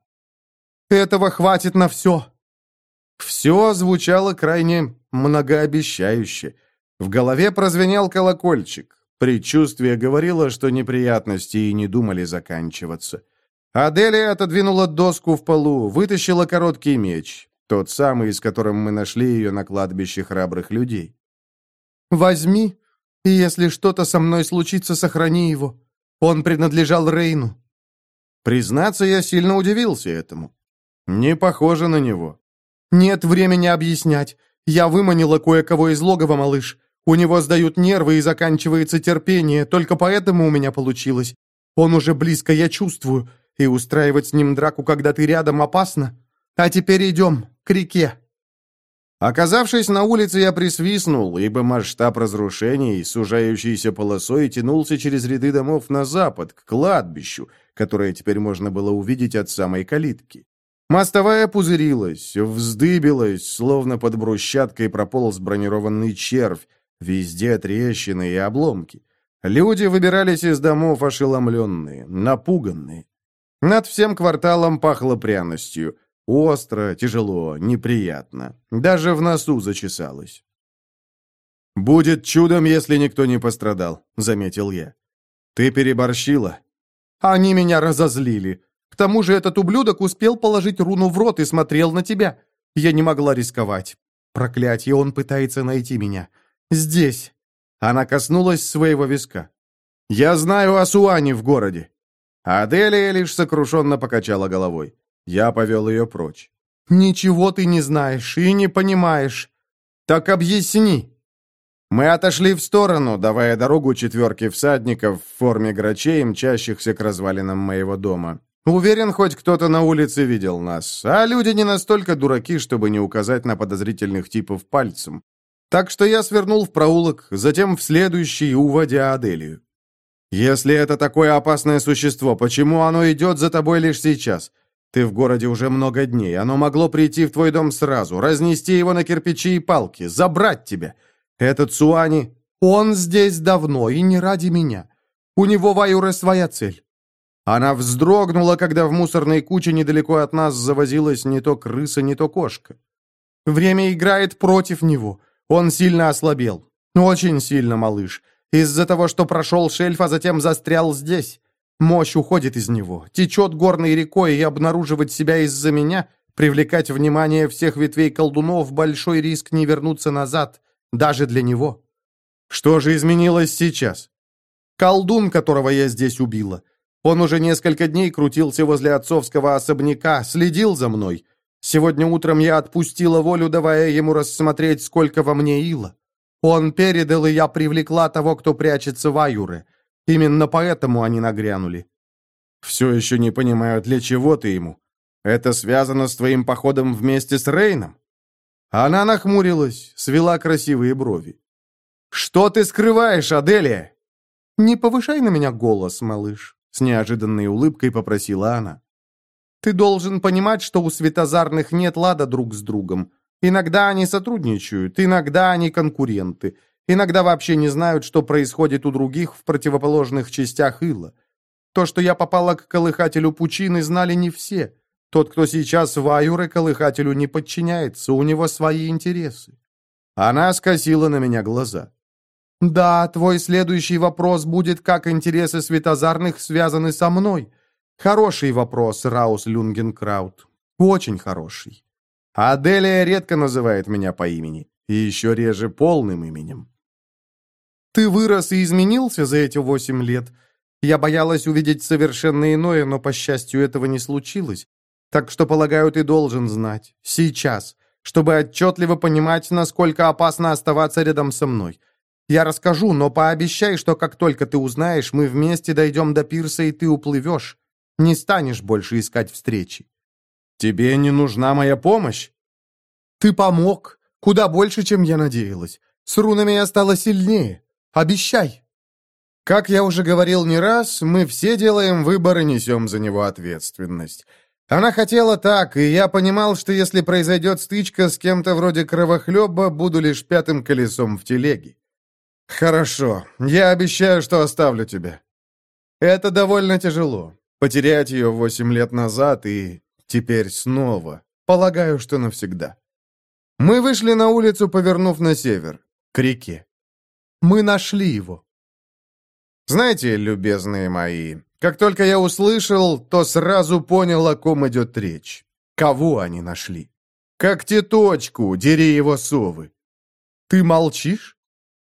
«Этого хватит на все». Все звучало крайне многообещающе. В голове прозвенел колокольчик. Предчувствие говорило, что неприятности и не думали заканчиваться. Аделия отодвинула доску в полу, вытащила короткий меч, тот самый, с которым мы нашли ее на кладбище храбрых людей. «Возьми, и если что-то со мной случится, сохрани его. Он принадлежал Рейну». Признаться, я сильно удивился этому. Не похоже на него. «Нет времени объяснять. Я выманила кое-кого из логова, малыш. У него сдают нервы и заканчивается терпение, только поэтому у меня получилось. Он уже близко, я чувствую, и устраивать с ним драку, когда ты рядом, опасно. А теперь идем к реке». Оказавшись на улице, я присвистнул, ибо масштаб разрушений, сужающейся полосой, тянулся через ряды домов на запад, к кладбищу, которое теперь можно было увидеть от самой калитки. Мостовая пузырилась, вздыбилась, словно под брусчаткой прополз бронированный червь, везде трещины и обломки. Люди выбирались из домов ошеломленные, напуганные. Над всем кварталом пахло пряностью. Остро, тяжело, неприятно. Даже в носу зачесалось. «Будет чудом, если никто не пострадал», — заметил я. «Ты переборщила». «Они меня разозлили. К тому же этот ублюдок успел положить руну в рот и смотрел на тебя. Я не могла рисковать. Проклятье, он пытается найти меня. Здесь». Она коснулась своего виска. «Я знаю о Суане в городе». Аделия лишь сокрушенно покачала головой. Я повел ее прочь. «Ничего ты не знаешь и не понимаешь. Так объясни». Мы отошли в сторону, давая дорогу четверке всадников в форме грачей, мчащихся к развалинам моего дома. Уверен, хоть кто-то на улице видел нас, а люди не настолько дураки, чтобы не указать на подозрительных типов пальцем. Так что я свернул в проулок, затем в следующий, уводя Аделию. «Если это такое опасное существо, почему оно идет за тобой лишь сейчас? Ты в городе уже много дней, оно могло прийти в твой дом сразу, разнести его на кирпичи и палки, забрать тебя. Этот Суани...» «Он здесь давно и не ради меня. У него в Аюре своя цель». Она вздрогнула, когда в мусорной куче недалеко от нас завозилась не то крыса, не то кошка. «Время играет против него. Он сильно ослабел. Очень сильно, малыш. Из-за того, что прошел шельф, а затем застрял здесь. Мощь уходит из него, течет горной рекой, и обнаруживать себя из-за меня, привлекать внимание всех ветвей колдунов, большой риск не вернуться назад, даже для него». «Что же изменилось сейчас?» «Колдун, которого я здесь убила. Он уже несколько дней крутился возле отцовского особняка, следил за мной. Сегодня утром я отпустила волю, давая ему рассмотреть, сколько во мне ила. Он передал, и я привлекла того, кто прячется в Аюре. Именно поэтому они нагрянули». «Все еще не понимаю, для чего ты ему? Это связано с твоим походом вместе с Рейном?» Она нахмурилась, свела красивые брови. «Что ты скрываешь, Аделия?» «Не повышай на меня голос, малыш», — с неожиданной улыбкой попросила она. «Ты должен понимать, что у светозарных нет лада друг с другом. Иногда они сотрудничают, иногда они конкуренты, иногда вообще не знают, что происходит у других в противоположных частях Ила. То, что я попала к колыхателю пучины, знали не все. Тот, кто сейчас в Аюре, колыхателю не подчиняется, у него свои интересы». Она скосила на меня глаза. «Да, твой следующий вопрос будет, как интересы светозарных связаны со мной. Хороший вопрос, Раус Люнгенкраут. Очень хороший». Аделия редко называет меня по имени, и еще реже полным именем. «Ты вырос и изменился за эти восемь лет. Я боялась увидеть совершенно иное, но, по счастью, этого не случилось. Так что, полагаю, ты должен знать. Сейчас. Чтобы отчетливо понимать, насколько опасно оставаться рядом со мной. Я расскажу, но пообещай, что как только ты узнаешь, мы вместе дойдем до пирса, и ты уплывешь. Не станешь больше искать встречи». «Тебе не нужна моя помощь?» «Ты помог. Куда больше, чем я надеялась. С рунами я стала сильнее. Обещай». Как я уже говорил не раз, мы все делаем выбор и несем за него ответственность. Она хотела так, и я понимал, что если произойдет стычка с кем-то вроде кровохлеба, буду лишь пятым колесом в телеге. «Хорошо, я обещаю, что оставлю тебя». Это довольно тяжело. Потерять ее восемь лет назад и теперь снова. Полагаю, что навсегда. Мы вышли на улицу, повернув на север, к реке. «Мы нашли его». Знаете, любезные мои, как только я услышал, то сразу понял, о ком идет речь. Кого они нашли? Когтеточку, дери его совы. Ты молчишь?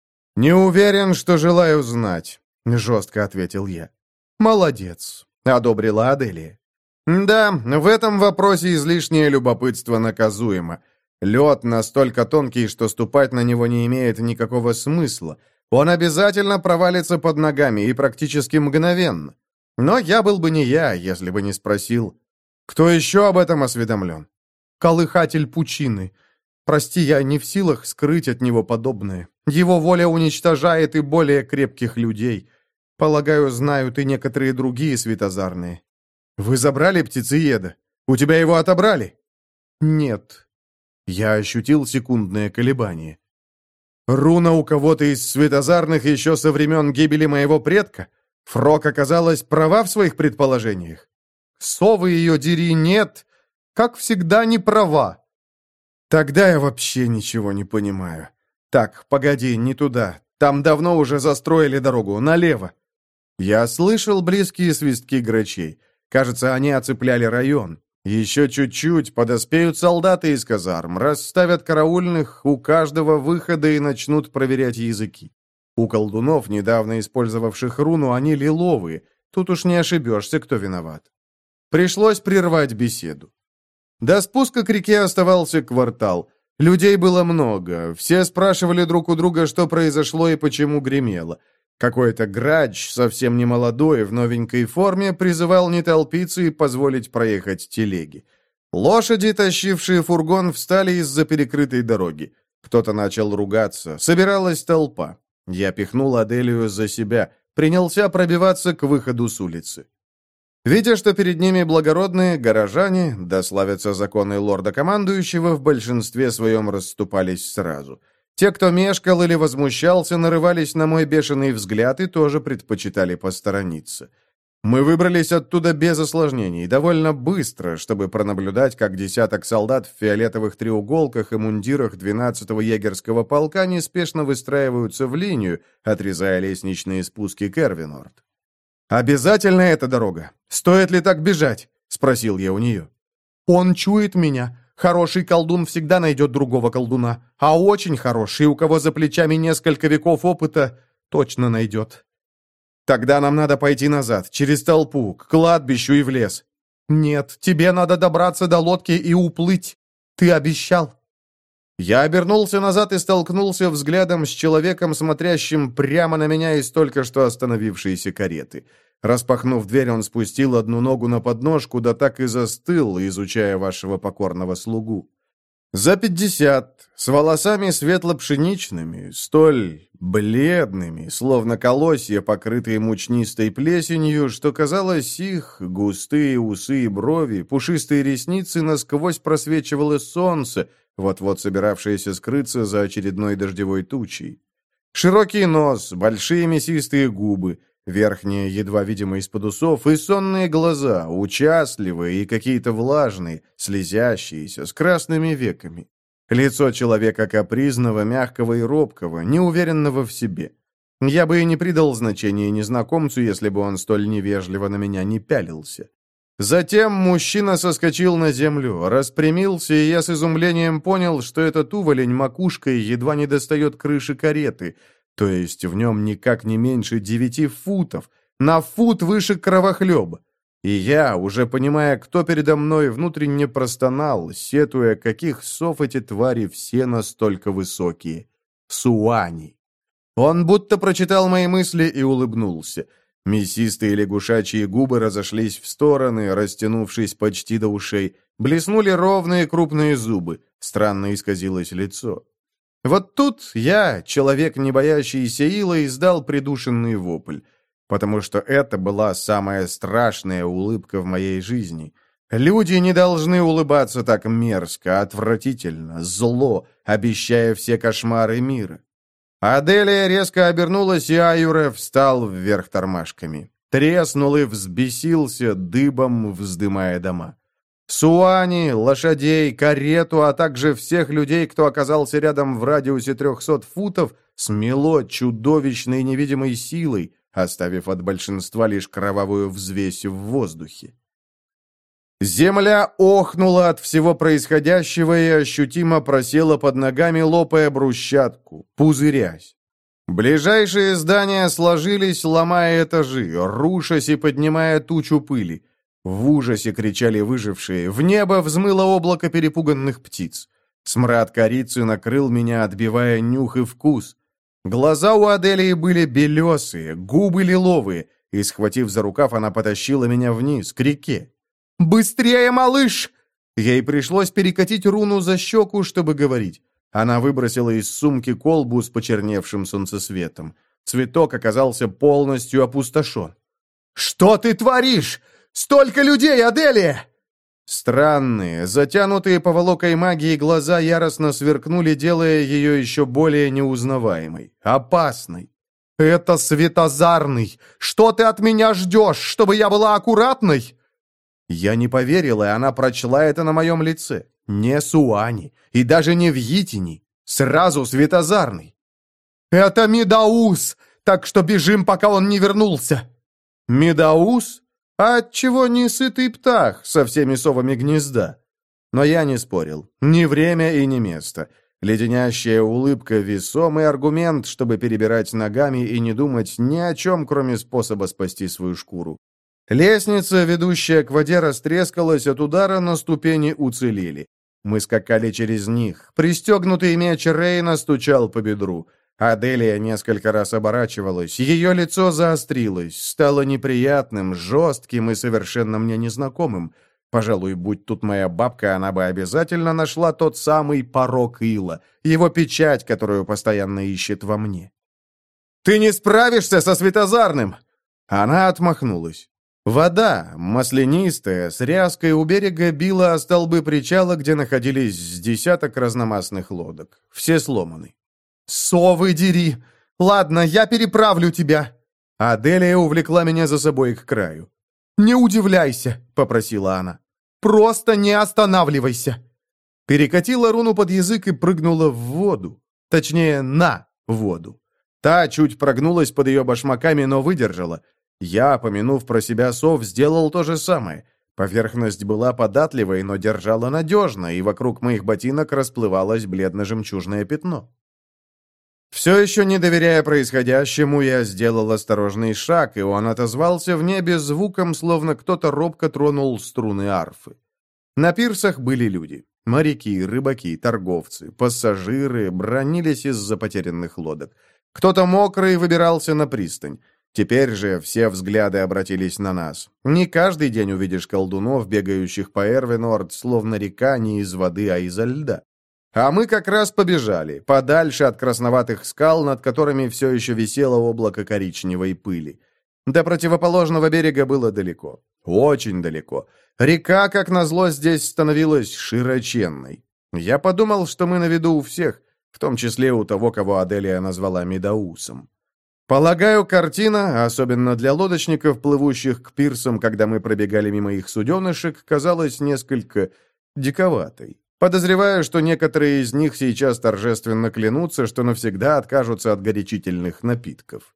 Не уверен, что желаю знать, жестко ответил я. Молодец, одобрила Аделия. Да, в этом вопросе излишнее любопытство наказуемо. Лед настолько тонкий, что ступать на него не имеет никакого смысла. Он обязательно провалится под ногами и практически мгновенно. Но я был бы не я, если бы не спросил, кто еще об этом осведомлен? Колыхатель пучины. Прости, я не в силах скрыть от него подобное. Его воля уничтожает и более крепких людей. Полагаю, знают и некоторые другие светозарные. Вы забрали птицееда? У тебя его отобрали? Нет. Я ощутил секундное колебание. Руна у кого-то из светозарных еще со времен гибели моего предка? Фрок оказалась права в своих предположениях. Совы ее дери нет, как всегда, не права. Тогда я вообще ничего не понимаю. Так, погоди, не туда. Там давно уже застроили дорогу, налево. Я слышал близкие свистки грачей. Кажется, они оцепляли район. Еще чуть-чуть подоспеют солдаты из казарм, расставят караульных у каждого выхода и начнут проверять языки. У колдунов, недавно использовавших руну, они лиловые. Тут уж не ошибешься, кто виноват. Пришлось прервать беседу. До спуска к реке оставался квартал. Людей было много. Все спрашивали друг у друга, что произошло и почему гремело. Какой-то грач, совсем не молодой, в новенькой форме, призывал не толпиться и позволить проехать телеге. Лошади, тащившие фургон, встали из-за перекрытой дороги. Кто-то начал ругаться. Собиралась толпа. Я пихнул Аделию за себя, принялся пробиваться к выходу с улицы. Видя, что перед ними благородные горожане, да славятся законы лорда-командующего, в большинстве своем расступались сразу. Те, кто мешкал или возмущался, нарывались на мой бешеный взгляд и тоже предпочитали посторониться. Мы выбрались оттуда без осложнений, довольно быстро, чтобы пронаблюдать, как десяток солдат в фиолетовых треуголках и мундирах двенадцатого егерского полка неспешно выстраиваются в линию, отрезая лестничные спуски к Эрвинорд. «Обязательно эта дорога? Стоит ли так бежать?» — спросил я у нее. «Он чует меня. Хороший колдун всегда найдет другого колдуна, а очень хороший, у кого за плечами несколько веков опыта, точно найдет». «Тогда нам надо пойти назад, через толпу, к кладбищу и в лес». «Нет, тебе надо добраться до лодки и уплыть. Ты обещал». Я обернулся назад и столкнулся взглядом с человеком, смотрящим прямо на меня из только что остановившейся кареты. Распахнув дверь, он спустил одну ногу на подножку, да так и застыл, изучая вашего покорного слугу. За пятьдесят, с волосами светло-пшеничными, столь бледными, словно колосья, покрытые мучнистой плесенью, что, казалось, их густые усы и брови, пушистые ресницы насквозь просвечивало солнце, вот-вот собиравшееся скрыться за очередной дождевой тучей. Широкий нос, большие мясистые губы, верхние, едва видимо из-под усов, и сонные глаза, участливые и какие-то влажные, слезящиеся, с красными веками. Лицо человека капризного, мягкого и робкого, неуверенного в себе. Я бы и не придал значения незнакомцу, если бы он столь невежливо на меня не пялился. Затем мужчина соскочил на землю, распрямился, и я с изумлением понял, что этот уволень макушкой едва не достает крыши кареты, то есть в нем никак не меньше девяти футов, на фут выше кровохлеба. И я, уже понимая, кто передо мной, внутренне простонал, сетуя, каких сов эти твари все настолько высокие. Суани. Он будто прочитал мои мысли и улыбнулся. Мясистые лягушачьи губы разошлись в стороны, растянувшись почти до ушей. Блеснули ровные крупные зубы. Странно исказилось лицо. Вот тут я, человек, не боящийся ила, издал придушенный вопль. Потому что это была самая страшная улыбка в моей жизни. Люди не должны улыбаться так мерзко, отвратительно, зло, обещая все кошмары мира. Аделия резко обернулась, и Аюре встал вверх тормашками. Треснул и взбесился, дыбом вздымая дома. Суани, лошадей, карету, а также всех людей, кто оказался рядом в радиусе трехсот футов, смело чудовищной невидимой силой, оставив от большинства лишь кровавую взвесь в воздухе. Земля охнула от всего происходящего и ощутимо просела под ногами, лопая брусчатку, пузырясь. Ближайшие здания сложились, ломая этажи, рушась и поднимая тучу пыли. В ужасе кричали выжившие, в небо взмыло облако перепуганных птиц. Смрад корицы накрыл меня, отбивая нюх и вкус. Глаза у Аделии были белесые, губы лиловые, и, схватив за рукав, она потащила меня вниз, к реке. «Быстрее, малыш!» Ей пришлось перекатить руну за щеку, чтобы говорить. Она выбросила из сумки колбу с почерневшим солнцесветом. Цветок оказался полностью опустошен. «Что ты творишь? Столько людей, Аделия!» Странные, затянутые поволокой магии глаза яростно сверкнули, делая ее еще более неузнаваемой, опасной. «Это Светозарный! Что ты от меня ждешь, чтобы я была аккуратной?» Я не поверила, и она прочла это на моем лице. Не Суани, и даже не в Йитини. Сразу Светозарный. «Это Медаус, так что бежим, пока он не вернулся». «Медаус? А отчего не сытый птах со всеми совами гнезда?» Но я не спорил. Ни время и ни место. Леденящая улыбка — весомый аргумент, чтобы перебирать ногами и не думать ни о чем, кроме способа спасти свою шкуру. Лестница, ведущая к воде, растрескалась от удара, но ступени уцелели. Мы скакали через них. Пристегнутый меч Рейна стучал по бедру. Аделия несколько раз оборачивалась. Ее лицо заострилось, стало неприятным, жестким и совершенно мне незнакомым. Пожалуй, будь тут моя бабка, она бы обязательно нашла тот самый порок Ила, его печать, которую постоянно ищет во мне. «Ты не справишься со Светозарным!» Она отмахнулась. Вода, маслянистая, с ряской у берега, била о столбы причала, где находились с десяток разномастных лодок. Все сломаны. «Совы дери! Ладно, я переправлю тебя!» Аделия увлекла меня за собой к краю. «Не удивляйся!» — попросила она. «Просто не останавливайся!» Перекатила руну под язык и прыгнула в воду. Точнее, на воду. Та чуть прогнулась под ее башмаками, но выдержала. Я, помянув про себя сов, сделал то же самое. Поверхность была податливой, но держала надежно, и вокруг моих ботинок расплывалось бледно-жемчужное пятно. Все еще не доверяя происходящему, я сделал осторожный шаг, и он отозвался в небе звуком, словно кто-то робко тронул струны арфы. На пирсах были люди. Моряки, рыбаки, торговцы, пассажиры бранились из-за потерянных лодок. Кто-то мокрый выбирался на пристань. Теперь же все взгляды обратились на нас. Не каждый день увидишь колдунов, бегающих по Эрвинорд, словно река не из воды, а изо льда. А мы как раз побежали, подальше от красноватых скал, над которыми все еще висело облако коричневой пыли. До противоположного берега было далеко. Очень далеко. Река, как назло, здесь становилась широченной. Я подумал, что мы на виду у всех, в том числе у того, кого Аделия назвала Медаусом. Полагаю, картина, особенно для лодочников, плывущих к пирсам, когда мы пробегали мимо их суденышек, казалась несколько диковатой. Подозреваю, что некоторые из них сейчас торжественно клянутся, что навсегда откажутся от горячительных напитков.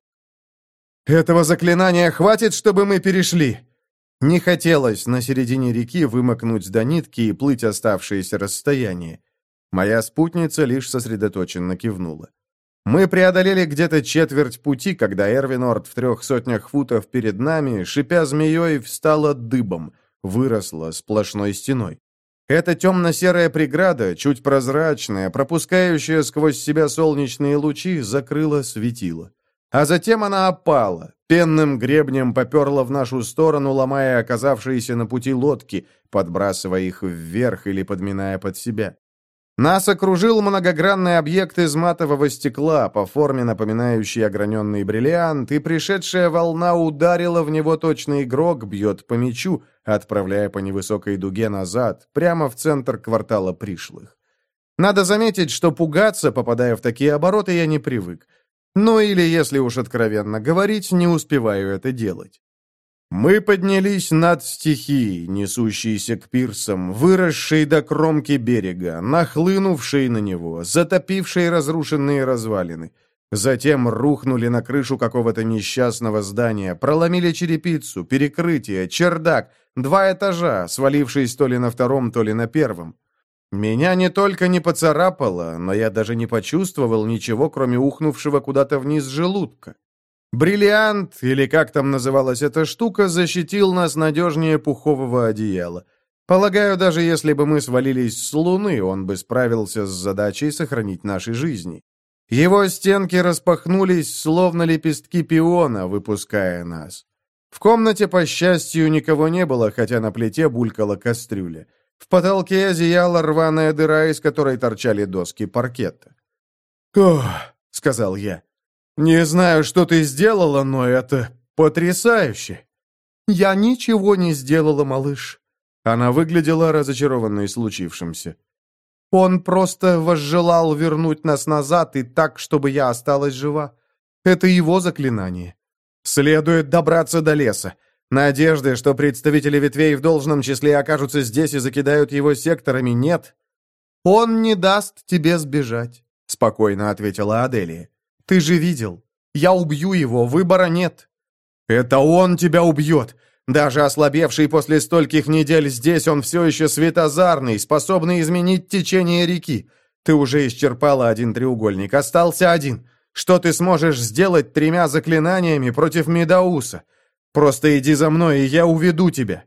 «Этого заклинания хватит, чтобы мы перешли!» Не хотелось на середине реки вымокнуть до нитки и плыть оставшееся расстояние. Моя спутница лишь сосредоточенно кивнула. Мы преодолели где-то четверть пути, когда Эрвинорд в трех сотнях футов перед нами, шипя змеей, встала дыбом, выросла сплошной стеной. Эта темно-серая преграда, чуть прозрачная, пропускающая сквозь себя солнечные лучи, закрыла светило. А затем она опала, пенным гребнем поперла в нашу сторону, ломая оказавшиеся на пути лодки, подбрасывая их вверх или подминая под себя. Нас окружил многогранный объект из матового стекла, по форме напоминающий ограненный бриллиант, и пришедшая волна ударила в него точно игрок бьет по мячу, отправляя по невысокой дуге назад, прямо в центр квартала пришлых. Надо заметить, что пугаться, попадая в такие обороты, я не привык. Ну или, если уж откровенно говорить, не успеваю это делать. Мы поднялись над стихией, несущейся к пирсам, выросшей до кромки берега, нахлынувшей на него, затопившей разрушенные развалины. Затем рухнули на крышу какого-то несчастного здания, проломили черепицу, перекрытие, чердак, два этажа, свалившись то ли на втором, то ли на первом. Меня не только не поцарапало, но я даже не почувствовал ничего, кроме ухнувшего куда-то вниз желудка. Бриллиант, или как там называлась эта штука, защитил нас надежнее пухового одеяла. Полагаю, даже если бы мы свалились с Луны, он бы справился с задачей сохранить наши жизни. Его стенки распахнулись, словно лепестки пиона, выпуская нас. В комнате, по счастью, никого не было, хотя на плите булькала кастрюля. В потолке зияла рваная дыра, из которой торчали доски паркета. «Ох», — сказал я, — «не знаю, что ты сделала, но это потрясающе». «Я ничего не сделала, малыш». Она выглядела разочарованной случившимся. Он просто возжелал вернуть нас назад и так, чтобы я осталась жива. Это его заклинание. Следует добраться до леса. Надежды, что представители ветвей в должном числе окажутся здесь и закидают его секторами, нет. Он не даст тебе сбежать, спокойно ответила Аделия. Ты же видел. Я убью его, выбора нет. Это он тебя убьет. Даже ослабевший после стольких недель здесь, он все еще светозарный, способный изменить течение реки. Ты уже исчерпала один треугольник, остался один. Что ты сможешь сделать тремя заклинаниями против Медауса? Просто иди за мной, и я уведу тебя».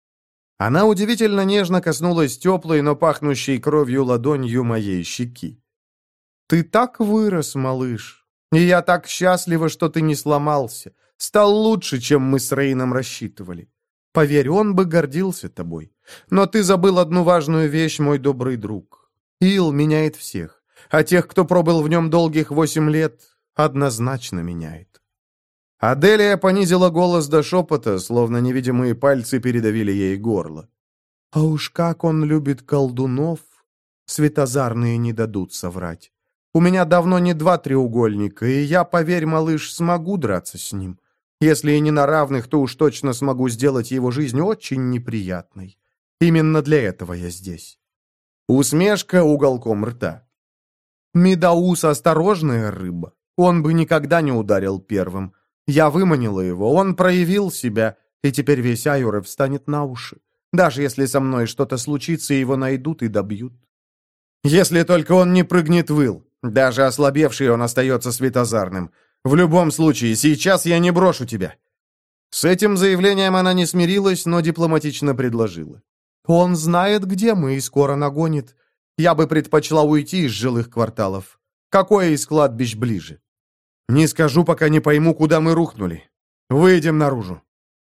Она удивительно нежно коснулась теплой, но пахнущей кровью ладонью моей щеки. «Ты так вырос, малыш, и я так счастлива, что ты не сломался. Стал лучше, чем мы с Рейном рассчитывали. Поверь, он бы гордился тобой. Но ты забыл одну важную вещь, мой добрый друг. Ил меняет всех, а тех, кто пробыл в нем долгих восемь лет, однозначно меняет». Аделия понизила голос до шепота, словно невидимые пальцы передавили ей горло. «А уж как он любит колдунов! Светозарные не дадут соврать. У меня давно не два треугольника, и я, поверь, малыш, смогу драться с ним. Если и не на равных, то уж точно смогу сделать его жизнь очень неприятной. Именно для этого я здесь». Усмешка уголком рта. «Медаус — осторожная рыба. Он бы никогда не ударил первым. Я выманила его, он проявил себя, и теперь весь Айуре встанет на уши. Даже если со мной что-то случится, его найдут и добьют. Если только он не прыгнет в ил. Даже ослабевший он остается светозарным. В любом случае, сейчас я не брошу тебя». С этим заявлением она не смирилась, но дипломатично предложила. «Он знает, где мы, и скоро нагонит. Я бы предпочла уйти из жилых кварталов. Какое из кладбищ ближе?» «Не скажу, пока не пойму, куда мы рухнули. Выйдем наружу».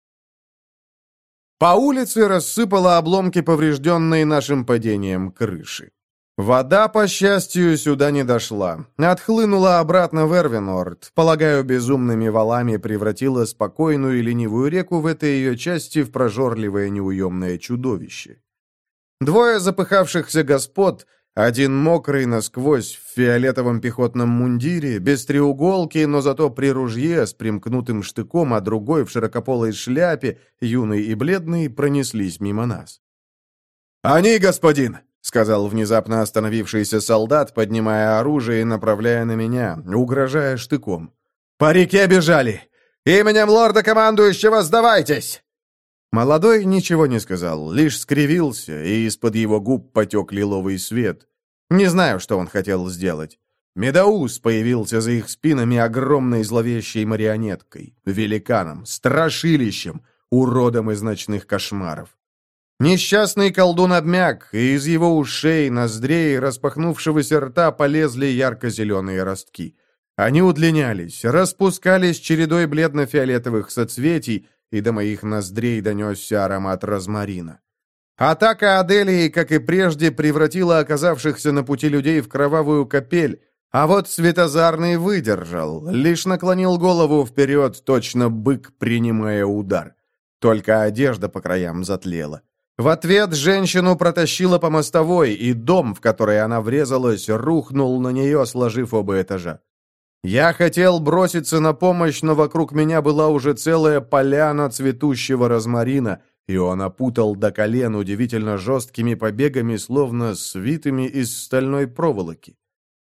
По улице рассыпало обломки, поврежденные нашим падением крыши. Вода, по счастью, сюда не дошла. Отхлынула обратно в Эрвинорд. Полагаю, безумными валами превратила спокойную и ленивую реку в этой ее части в прожорливое неуемное чудовище. Двое запыхавшихся господ, один мокрый насквозь в фиолетовом пехотном мундире, без треуголки, но зато при ружье с примкнутым штыком, а другой в широкополой шляпе, юный и бледный, пронеслись мимо нас. «Они, господин!» — сказал внезапно остановившийся солдат, поднимая оружие и направляя на меня, угрожая штыком. «По реке бежали! Именем лорда-командующего сдавайтесь!» Молодой ничего не сказал, лишь скривился, и из-под его губ потек лиловый свет. Не знаю, что он хотел сделать. Медаус появился за их спинами огромной зловещей марионеткой, великаном, страшилищем, уродом из ночных кошмаров. Несчастный колдун обмяк, и из его ушей, ноздрей, распахнувшегося рта полезли ярко-зеленые ростки. Они удлинялись, распускались чередой бледно-фиолетовых соцветий, и до моих ноздрей донесся аромат розмарина. Атака Аделии, как и прежде, превратила оказавшихся на пути людей в кровавую капель, а вот Светозарный выдержал, лишь наклонил голову вперед, точно бык, принимая удар. Только одежда по краям затлела. В ответ женщину протащило по мостовой, и дом, в который она врезалась, рухнул на нее, сложив оба этажа. Я хотел броситься на помощь, но вокруг меня была уже целая поляна цветущего розмарина, и он опутал до колен удивительно жесткими побегами, словно свитыми из стальной проволоки.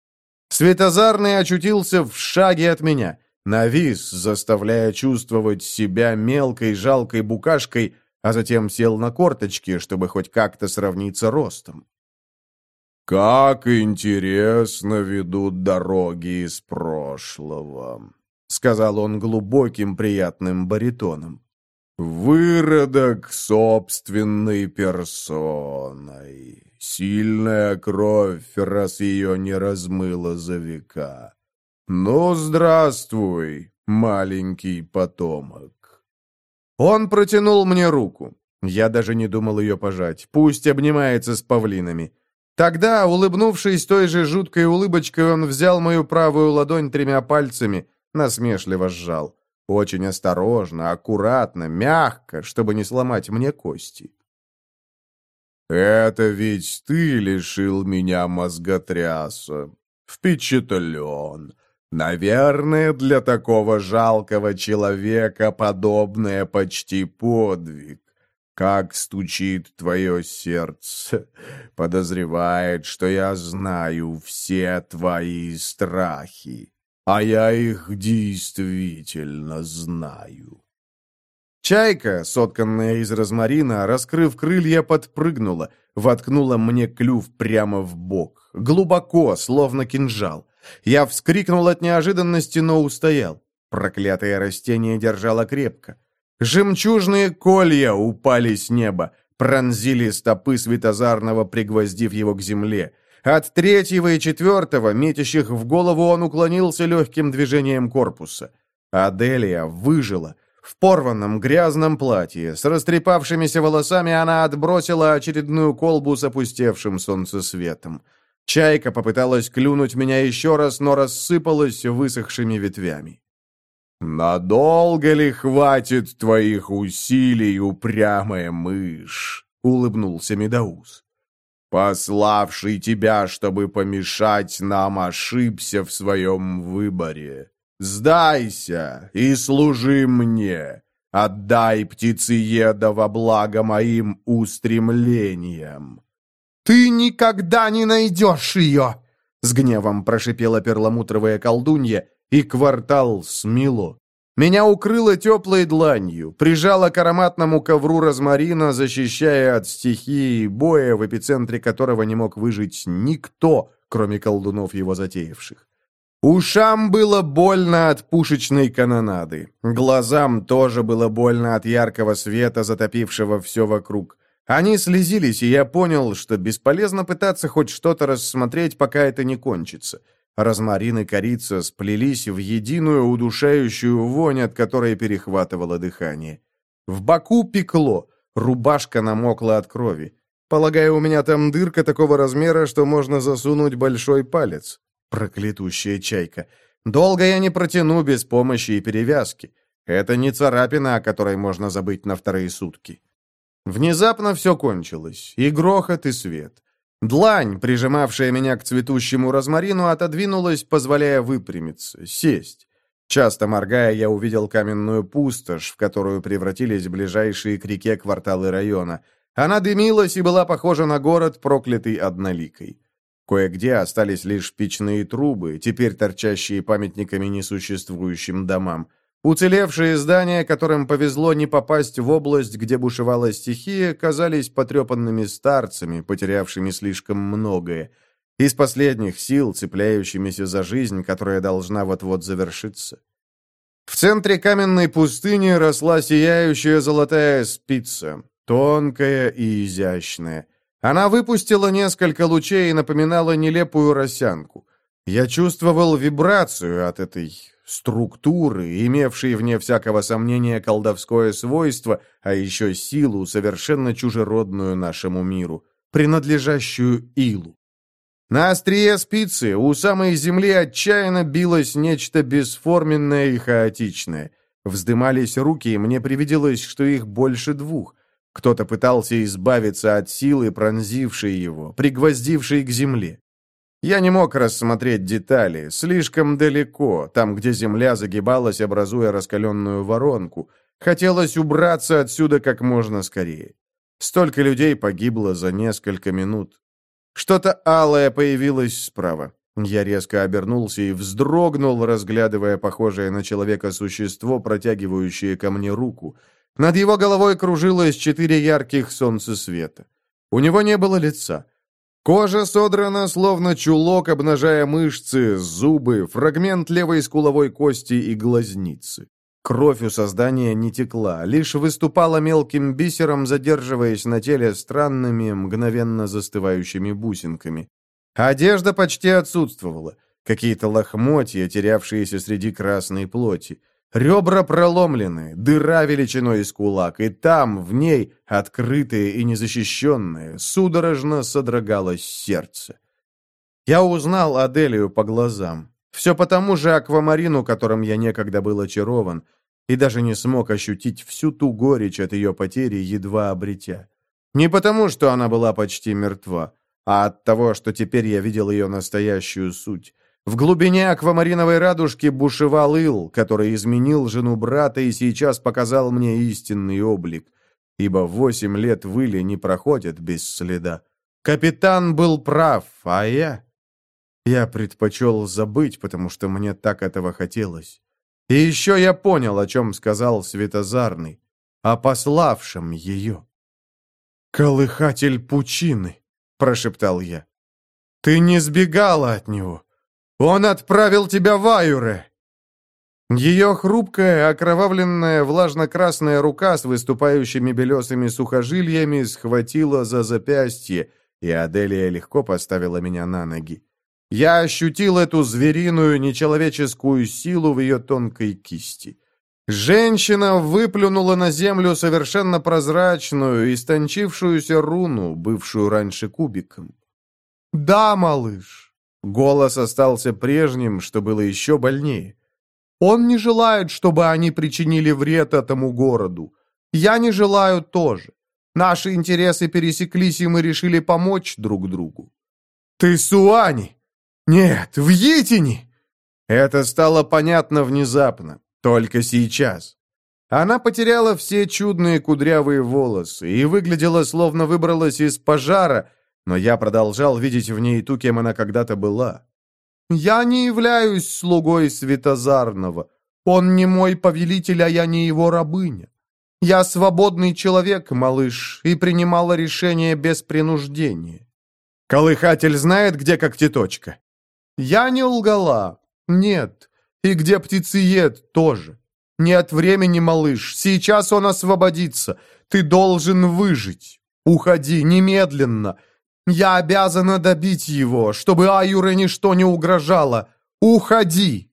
Светозарный очутился в шаге от меня, навис, заставляя чувствовать себя мелкой жалкой букашкой, а затем сел на корточки, чтобы хоть как-то сравниться ростом. «Как интересно ведут дороги из прошлого», — сказал он глубоким приятным баритоном. «Выродок собственной персоной. Сильная кровь, раз ее не размыла за века. Ну, здравствуй, маленький потомок». Он протянул мне руку. Я даже не думал ее пожать. Пусть обнимается с павлинами. Тогда, улыбнувшись той же жуткой улыбочкой, он взял мою правую ладонь тремя пальцами, насмешливо сжал. Очень осторожно, аккуратно, мягко, чтобы не сломать мне кости. «Это ведь ты лишил меня мозготряса. Впечатлен. Наверное, для такого жалкого человека подобное почти подвиг. Как стучит твое сердце. Подозревает, что я знаю все твои страхи. А я их действительно знаю». Чайка, сотканная из розмарина, раскрыв крылья, подпрыгнула, воткнула мне клюв прямо в бок, глубоко, словно кинжал. Я вскрикнул от неожиданности, но устоял. Проклятое растение держало крепко. Жемчужные колья упали с неба, пронзили стопы Светозарного, пригвоздив его к земле. От третьего и четвертого, метящих в голову, он уклонился легким движением корпуса. Аделия выжила. В порванном грязном платье, с растрепавшимися волосами, она отбросила очередную колбу с опустевшим солнцесветом. Чайка попыталась клюнуть меня еще раз, но рассыпалась высохшими ветвями. «Надолго ли хватит твоих усилий, упрямая мышь?» — улыбнулся Медоуз. «Пославший тебя, чтобы помешать нам, ошибся в своем выборе. Сдайся и служи мне. Отдай птицееда во благо моим устремлениям». «Ты никогда не найдешь ее!» — с гневом прошипела перламутровая колдунья, и квартал смело. Меня укрыло теплой дланью, прижало к ароматному ковру розмарина, защищая от стихии боя, в эпицентре которого не мог выжить никто, кроме колдунов, его затеявших. Ушам было больно от пушечной канонады. Глазам тоже было больно от яркого света, затопившего все вокруг. Они слезились, и я понял, что бесполезно пытаться хоть что-то рассмотреть, пока это не кончится. Розмарин и корица сплелись в единую удушающую вонь, от которой перехватывало дыхание. В боку пекло, рубашка намокла от крови. Полагаю, у меня там дырка такого размера, что можно засунуть большой палец. Проклятущая чайка. Долго я не протяну без помощи и перевязки. Это не царапина, о которой можно забыть на вторые сутки. Внезапно все кончилось. И грохот, и свет. Длань, прижимавшая меня к цветущему розмарину, отодвинулась, позволяя выпрямиться, сесть. Часто моргая, я увидел каменную пустошь, в которую превратились ближайшие к реке кварталы района. Она дымилась и была похожа на город, проклятый одноликой. Кое-где остались лишь печные трубы, теперь торчащие памятниками несуществующим домам. Уцелевшие здания, которым повезло не попасть в область, где бушевала стихия, казались потрепанными старцами, потерявшими слишком многое, из последних сил, цепляющимися за жизнь, которая должна вот-вот завершиться. В центре каменной пустыни росла сияющая золотая спица, тонкая и изящная. Она выпустила несколько лучей и напоминала нелепую росянку. Я чувствовал вибрацию от этой структуры, имевшей, вне всякого сомнения, колдовское свойство, а еще силу, совершенно чужеродную нашему миру, принадлежащую Илу. На острие спицы у самой земли отчаянно билось нечто бесформенное и хаотичное. Вздымались руки, и мне привиделось, что их больше двух. Кто-то пытался избавиться от силы, пронзившей его, пригвоздившей к земле. Я не мог рассмотреть детали, слишком далеко, там, где земля загибалась, образуя раскаленную воронку. Хотелось убраться отсюда как можно скорее. Столько людей погибло за несколько минут. Что-то алое появилось справа. Я резко обернулся и вздрогнул, разглядывая похожее на человека существо, протягивающее ко мне руку. Над его головой кружилось четыре ярких солнцесвета. У него не было лица. Кожа содрана, словно чулок, обнажая мышцы, зубы, фрагмент левой скуловой кости и глазницы. Кровь у создания не текла, лишь выступала мелким бисером, задерживаясь на теле странными, мгновенно застывающими бусинками. Одежда почти отсутствовала. Какие-то лохмотья, терявшиеся среди красной плоти. Ребра проломлены, дыра величиной с кулак, и там, в ней, открытое и незащищенное, судорожно содрогалось сердце. Я узнал Аделию по глазам. Все по тому же аквамарину, которым я некогда был очарован, и даже не смог ощутить всю ту горечь от ее потери, едва обретя. Не потому, что она была почти мертва, а от того, что теперь я видел ее настоящую суть. В глубине аквамариновой радужки бушевал ил, который изменил жену брата и сейчас показал мне истинный облик, ибо восемь лет в иле не проходят без следа. Капитан был прав, а я... Я предпочел забыть, потому что мне так этого хотелось. И еще я понял, о чем сказал Светозарный, о пославшем ее. «Колыхатель пучины», — прошептал я. «Ты не сбегала от него. Он отправил тебя в Аюре!» Ее хрупкая, окровавленная, влажно-красная рука с выступающими белесыми сухожильями схватила за запястье, и Аделия легко поставила меня на ноги. Я ощутил эту звериную, нечеловеческую силу в ее тонкой кисти. Женщина выплюнула на землю совершенно прозрачную, истончившуюся руну, бывшую раньше кубиком. «Да, малыш!» Голос остался прежним, что было еще больнее. «Он не желает, чтобы они причинили вред этому городу. Я не желаю тоже. Наши интересы пересеклись, и мы решили помочь друг другу». «Ты Суани!» «Нет, в Йитине!» Это стало понятно внезапно, только сейчас. Она потеряла все чудные кудрявые волосы и выглядела, словно выбралась из пожара, но я продолжал видеть в ней ту, кем она когда-то была. «Я не являюсь слугой Светозарного. Он не мой повелитель, а я не его рабыня. Я свободный человек, малыш, и принимала решение без принуждения». «Колыхатель знает, где когтеточка?» «Я не лгала. Нет. И где птицеед тоже. Нет времени, малыш. Сейчас он освободится. Ты должен выжить. Уходи немедленно. Я обязана добить его, чтобы Аюре ничто не угрожало. Уходи!»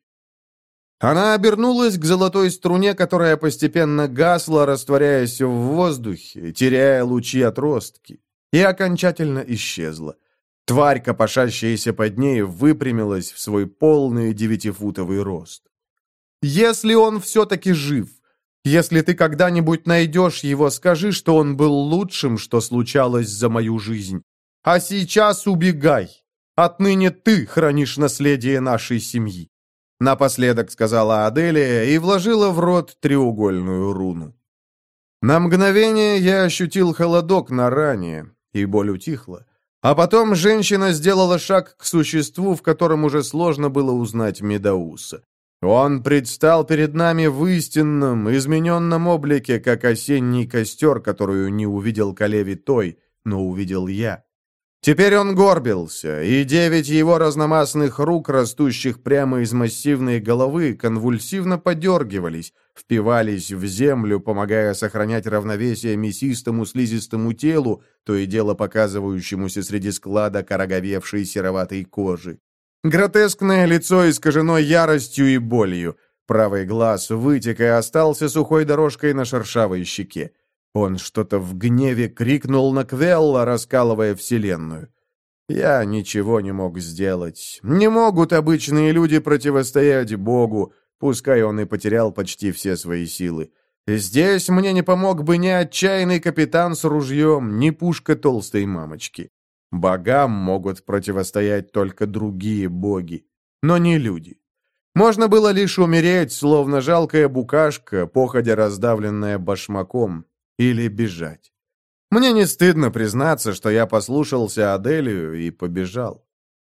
Она обернулась к золотой струне, которая постепенно гасла, растворяясь в воздухе, теряя лучи отростки, и окончательно исчезла. Тварь, копошащаяся под ней, выпрямилась в свой полный девятифутовый рост. «Если он все-таки жив, если ты когда-нибудь найдешь его, скажи, что он был лучшим, что случалось за мою жизнь. А сейчас убегай. Отныне ты хранишь наследие нашей семьи», — напоследок сказала Аделия и вложила в рот треугольную руну. На мгновение я ощутил холодок на ране, и боль утихла. А потом женщина сделала шаг к существу, в котором уже сложно было узнать Медауса. Он предстал перед нами в истинном, измененном облике, как осенний костер, которую не увидел Калеви той, но увидел я. Теперь он горбился, и девять его разномастных рук, растущих прямо из массивной головы, конвульсивно подергивались, впивались в землю, помогая сохранять равновесие мясистому слизистому телу, то и дело показывающемуся среди склада ороговевшей сероватой кожи. Гротескное лицо искажено яростью и болью. Правый глаз вытек и остался сухой дорожкой на шершавой щеке. Он что-то в гневе крикнул на Квелла, раскалывая вселенную. Я ничего не мог сделать. Не могут обычные люди противостоять Богу, пускай он и потерял почти все свои силы. Здесь мне не помог бы ни отчаянный капитан с ружьем, ни пушка толстой мамочки. Богам могут противостоять только другие боги, но не люди. Можно было лишь умереть, словно жалкая букашка, походя раздавленная башмаком, или бежать. Мне не стыдно признаться, что я послушался Аделию и побежал.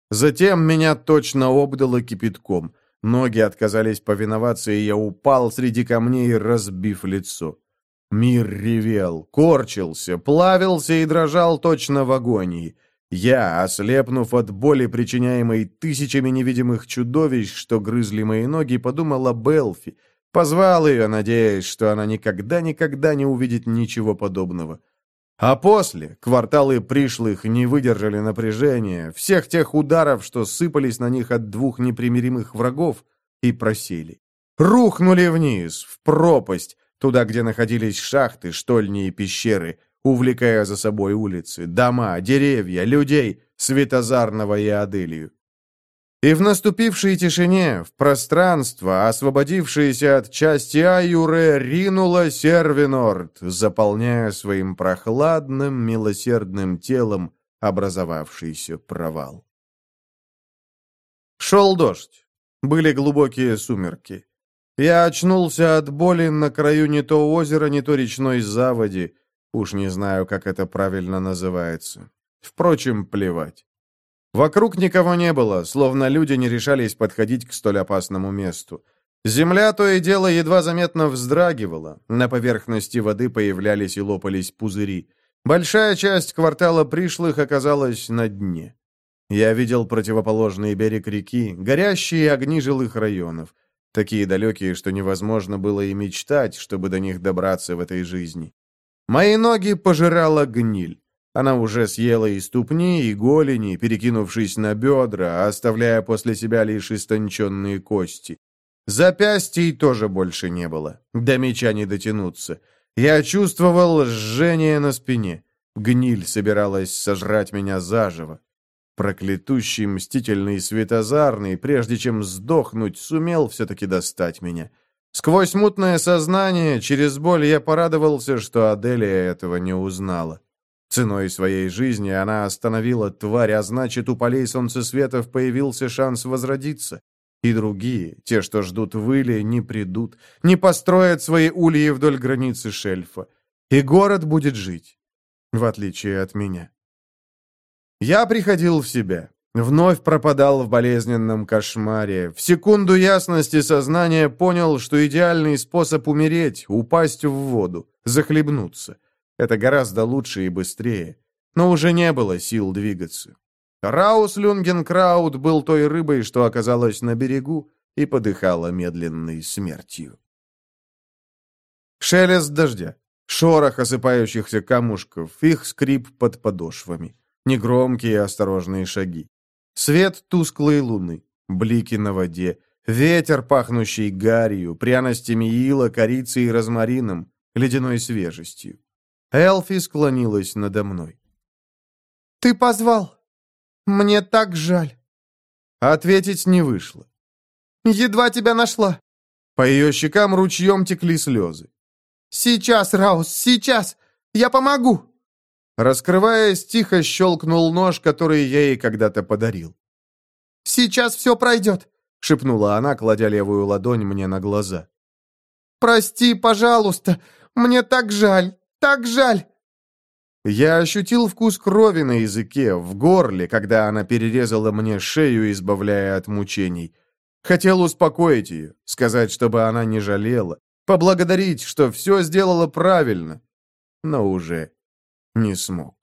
Затем меня точно обдало кипятком. Ноги отказались повиноваться, и я упал среди камней, разбив лицо. Мир ревел, корчился, плавился и дрожал точно в агонии. Я, ослепнув от боли, причиняемой тысячами невидимых чудовищ, что грызли мои ноги, подумал об Элфи. Позвал ее, надеясь, что она никогда-никогда не увидит ничего подобного. А после кварталы пришлых не выдержали напряжения, всех тех ударов, что сыпались на них от двух непримиримых врагов, и просели. Рухнули вниз, в пропасть, туда, где находились шахты, штольни и пещеры, увлекая за собой улицы, дома, деревья, людей, Светозарного и Аделию. И в наступившей тишине, в пространство, освободившееся от части Аюре, ринула Сервинорд, заполняя своим прохладным, милосердным телом образовавшийся провал. Шел дождь. Были глубокие сумерки. Я очнулся от боли на краю не то озера, не то речной заводи. Уж не знаю, как это правильно называется. Впрочем, плевать. Вокруг никого не было, словно люди не решались подходить к столь опасному месту. Земля то и дело едва заметно вздрагивала, на поверхности воды появлялись и лопались пузыри. Большая часть квартала пришлых оказалась на дне. Я видел противоположный берег реки, горящие огни жилых районов, такие далекие, что невозможно было и мечтать, чтобы до них добраться в этой жизни. Мои ноги пожирала гниль. Она уже съела и ступни, и голени, перекинувшись на бедра, оставляя после себя лишь истонченные кости. Запястий тоже больше не было. До меча не дотянуться. Я чувствовал жжение на спине. Гниль собиралась сожрать меня заживо. Проклятущий мстительный Светозарный, прежде чем сдохнуть, сумел все-таки достать меня. Сквозь мутное сознание, через боль я порадовался, что Аделия этого не узнала. Ценой своей жизни она остановила тварь, а значит, у полей солнцесветов появился шанс возродиться. И другие, те, что ждут выли, не придут, не построят свои ульи вдоль границы шельфа. И город будет жить, в отличие от меня. Я приходил в себя, вновь пропадал в болезненном кошмаре. В секунду ясности сознания понял, что идеальный способ умереть — упасть в воду, захлебнуться. Это гораздо лучше и быстрее. Но уже не было сил двигаться. Раус Люнгенкраут был той рыбой, что оказалась на берегу и подыхала медленной смертью. Шелест дождя, шорох осыпающихся камушков, их скрип под подошвами, негромкие осторожные шаги. Свет тусклой луны, блики на воде, ветер, пахнущий гарью, пряностями ила, корицей и розмарином, ледяной свежестью. Элфи склонилась надо мной. «Ты позвал? Мне так жаль». Ответить не вышло. «Едва тебя нашла». По ее щекам ручьем текли слезы. «Сейчас, Раус, сейчас! Я помогу!» Раскрываясь, тихо щелкнул нож, который я ей когда-то подарил. «Сейчас все пройдет», — шепнула она, кладя левую ладонь мне на глаза. «Прости, пожалуйста, мне так жаль, так жаль!» Я ощутил вкус крови на языке, в горле, когда она перерезала мне шею, избавляя от мучений. Хотел успокоить ее, сказать, чтобы она не жалела, поблагодарить, что все сделала правильно, но уже не смог.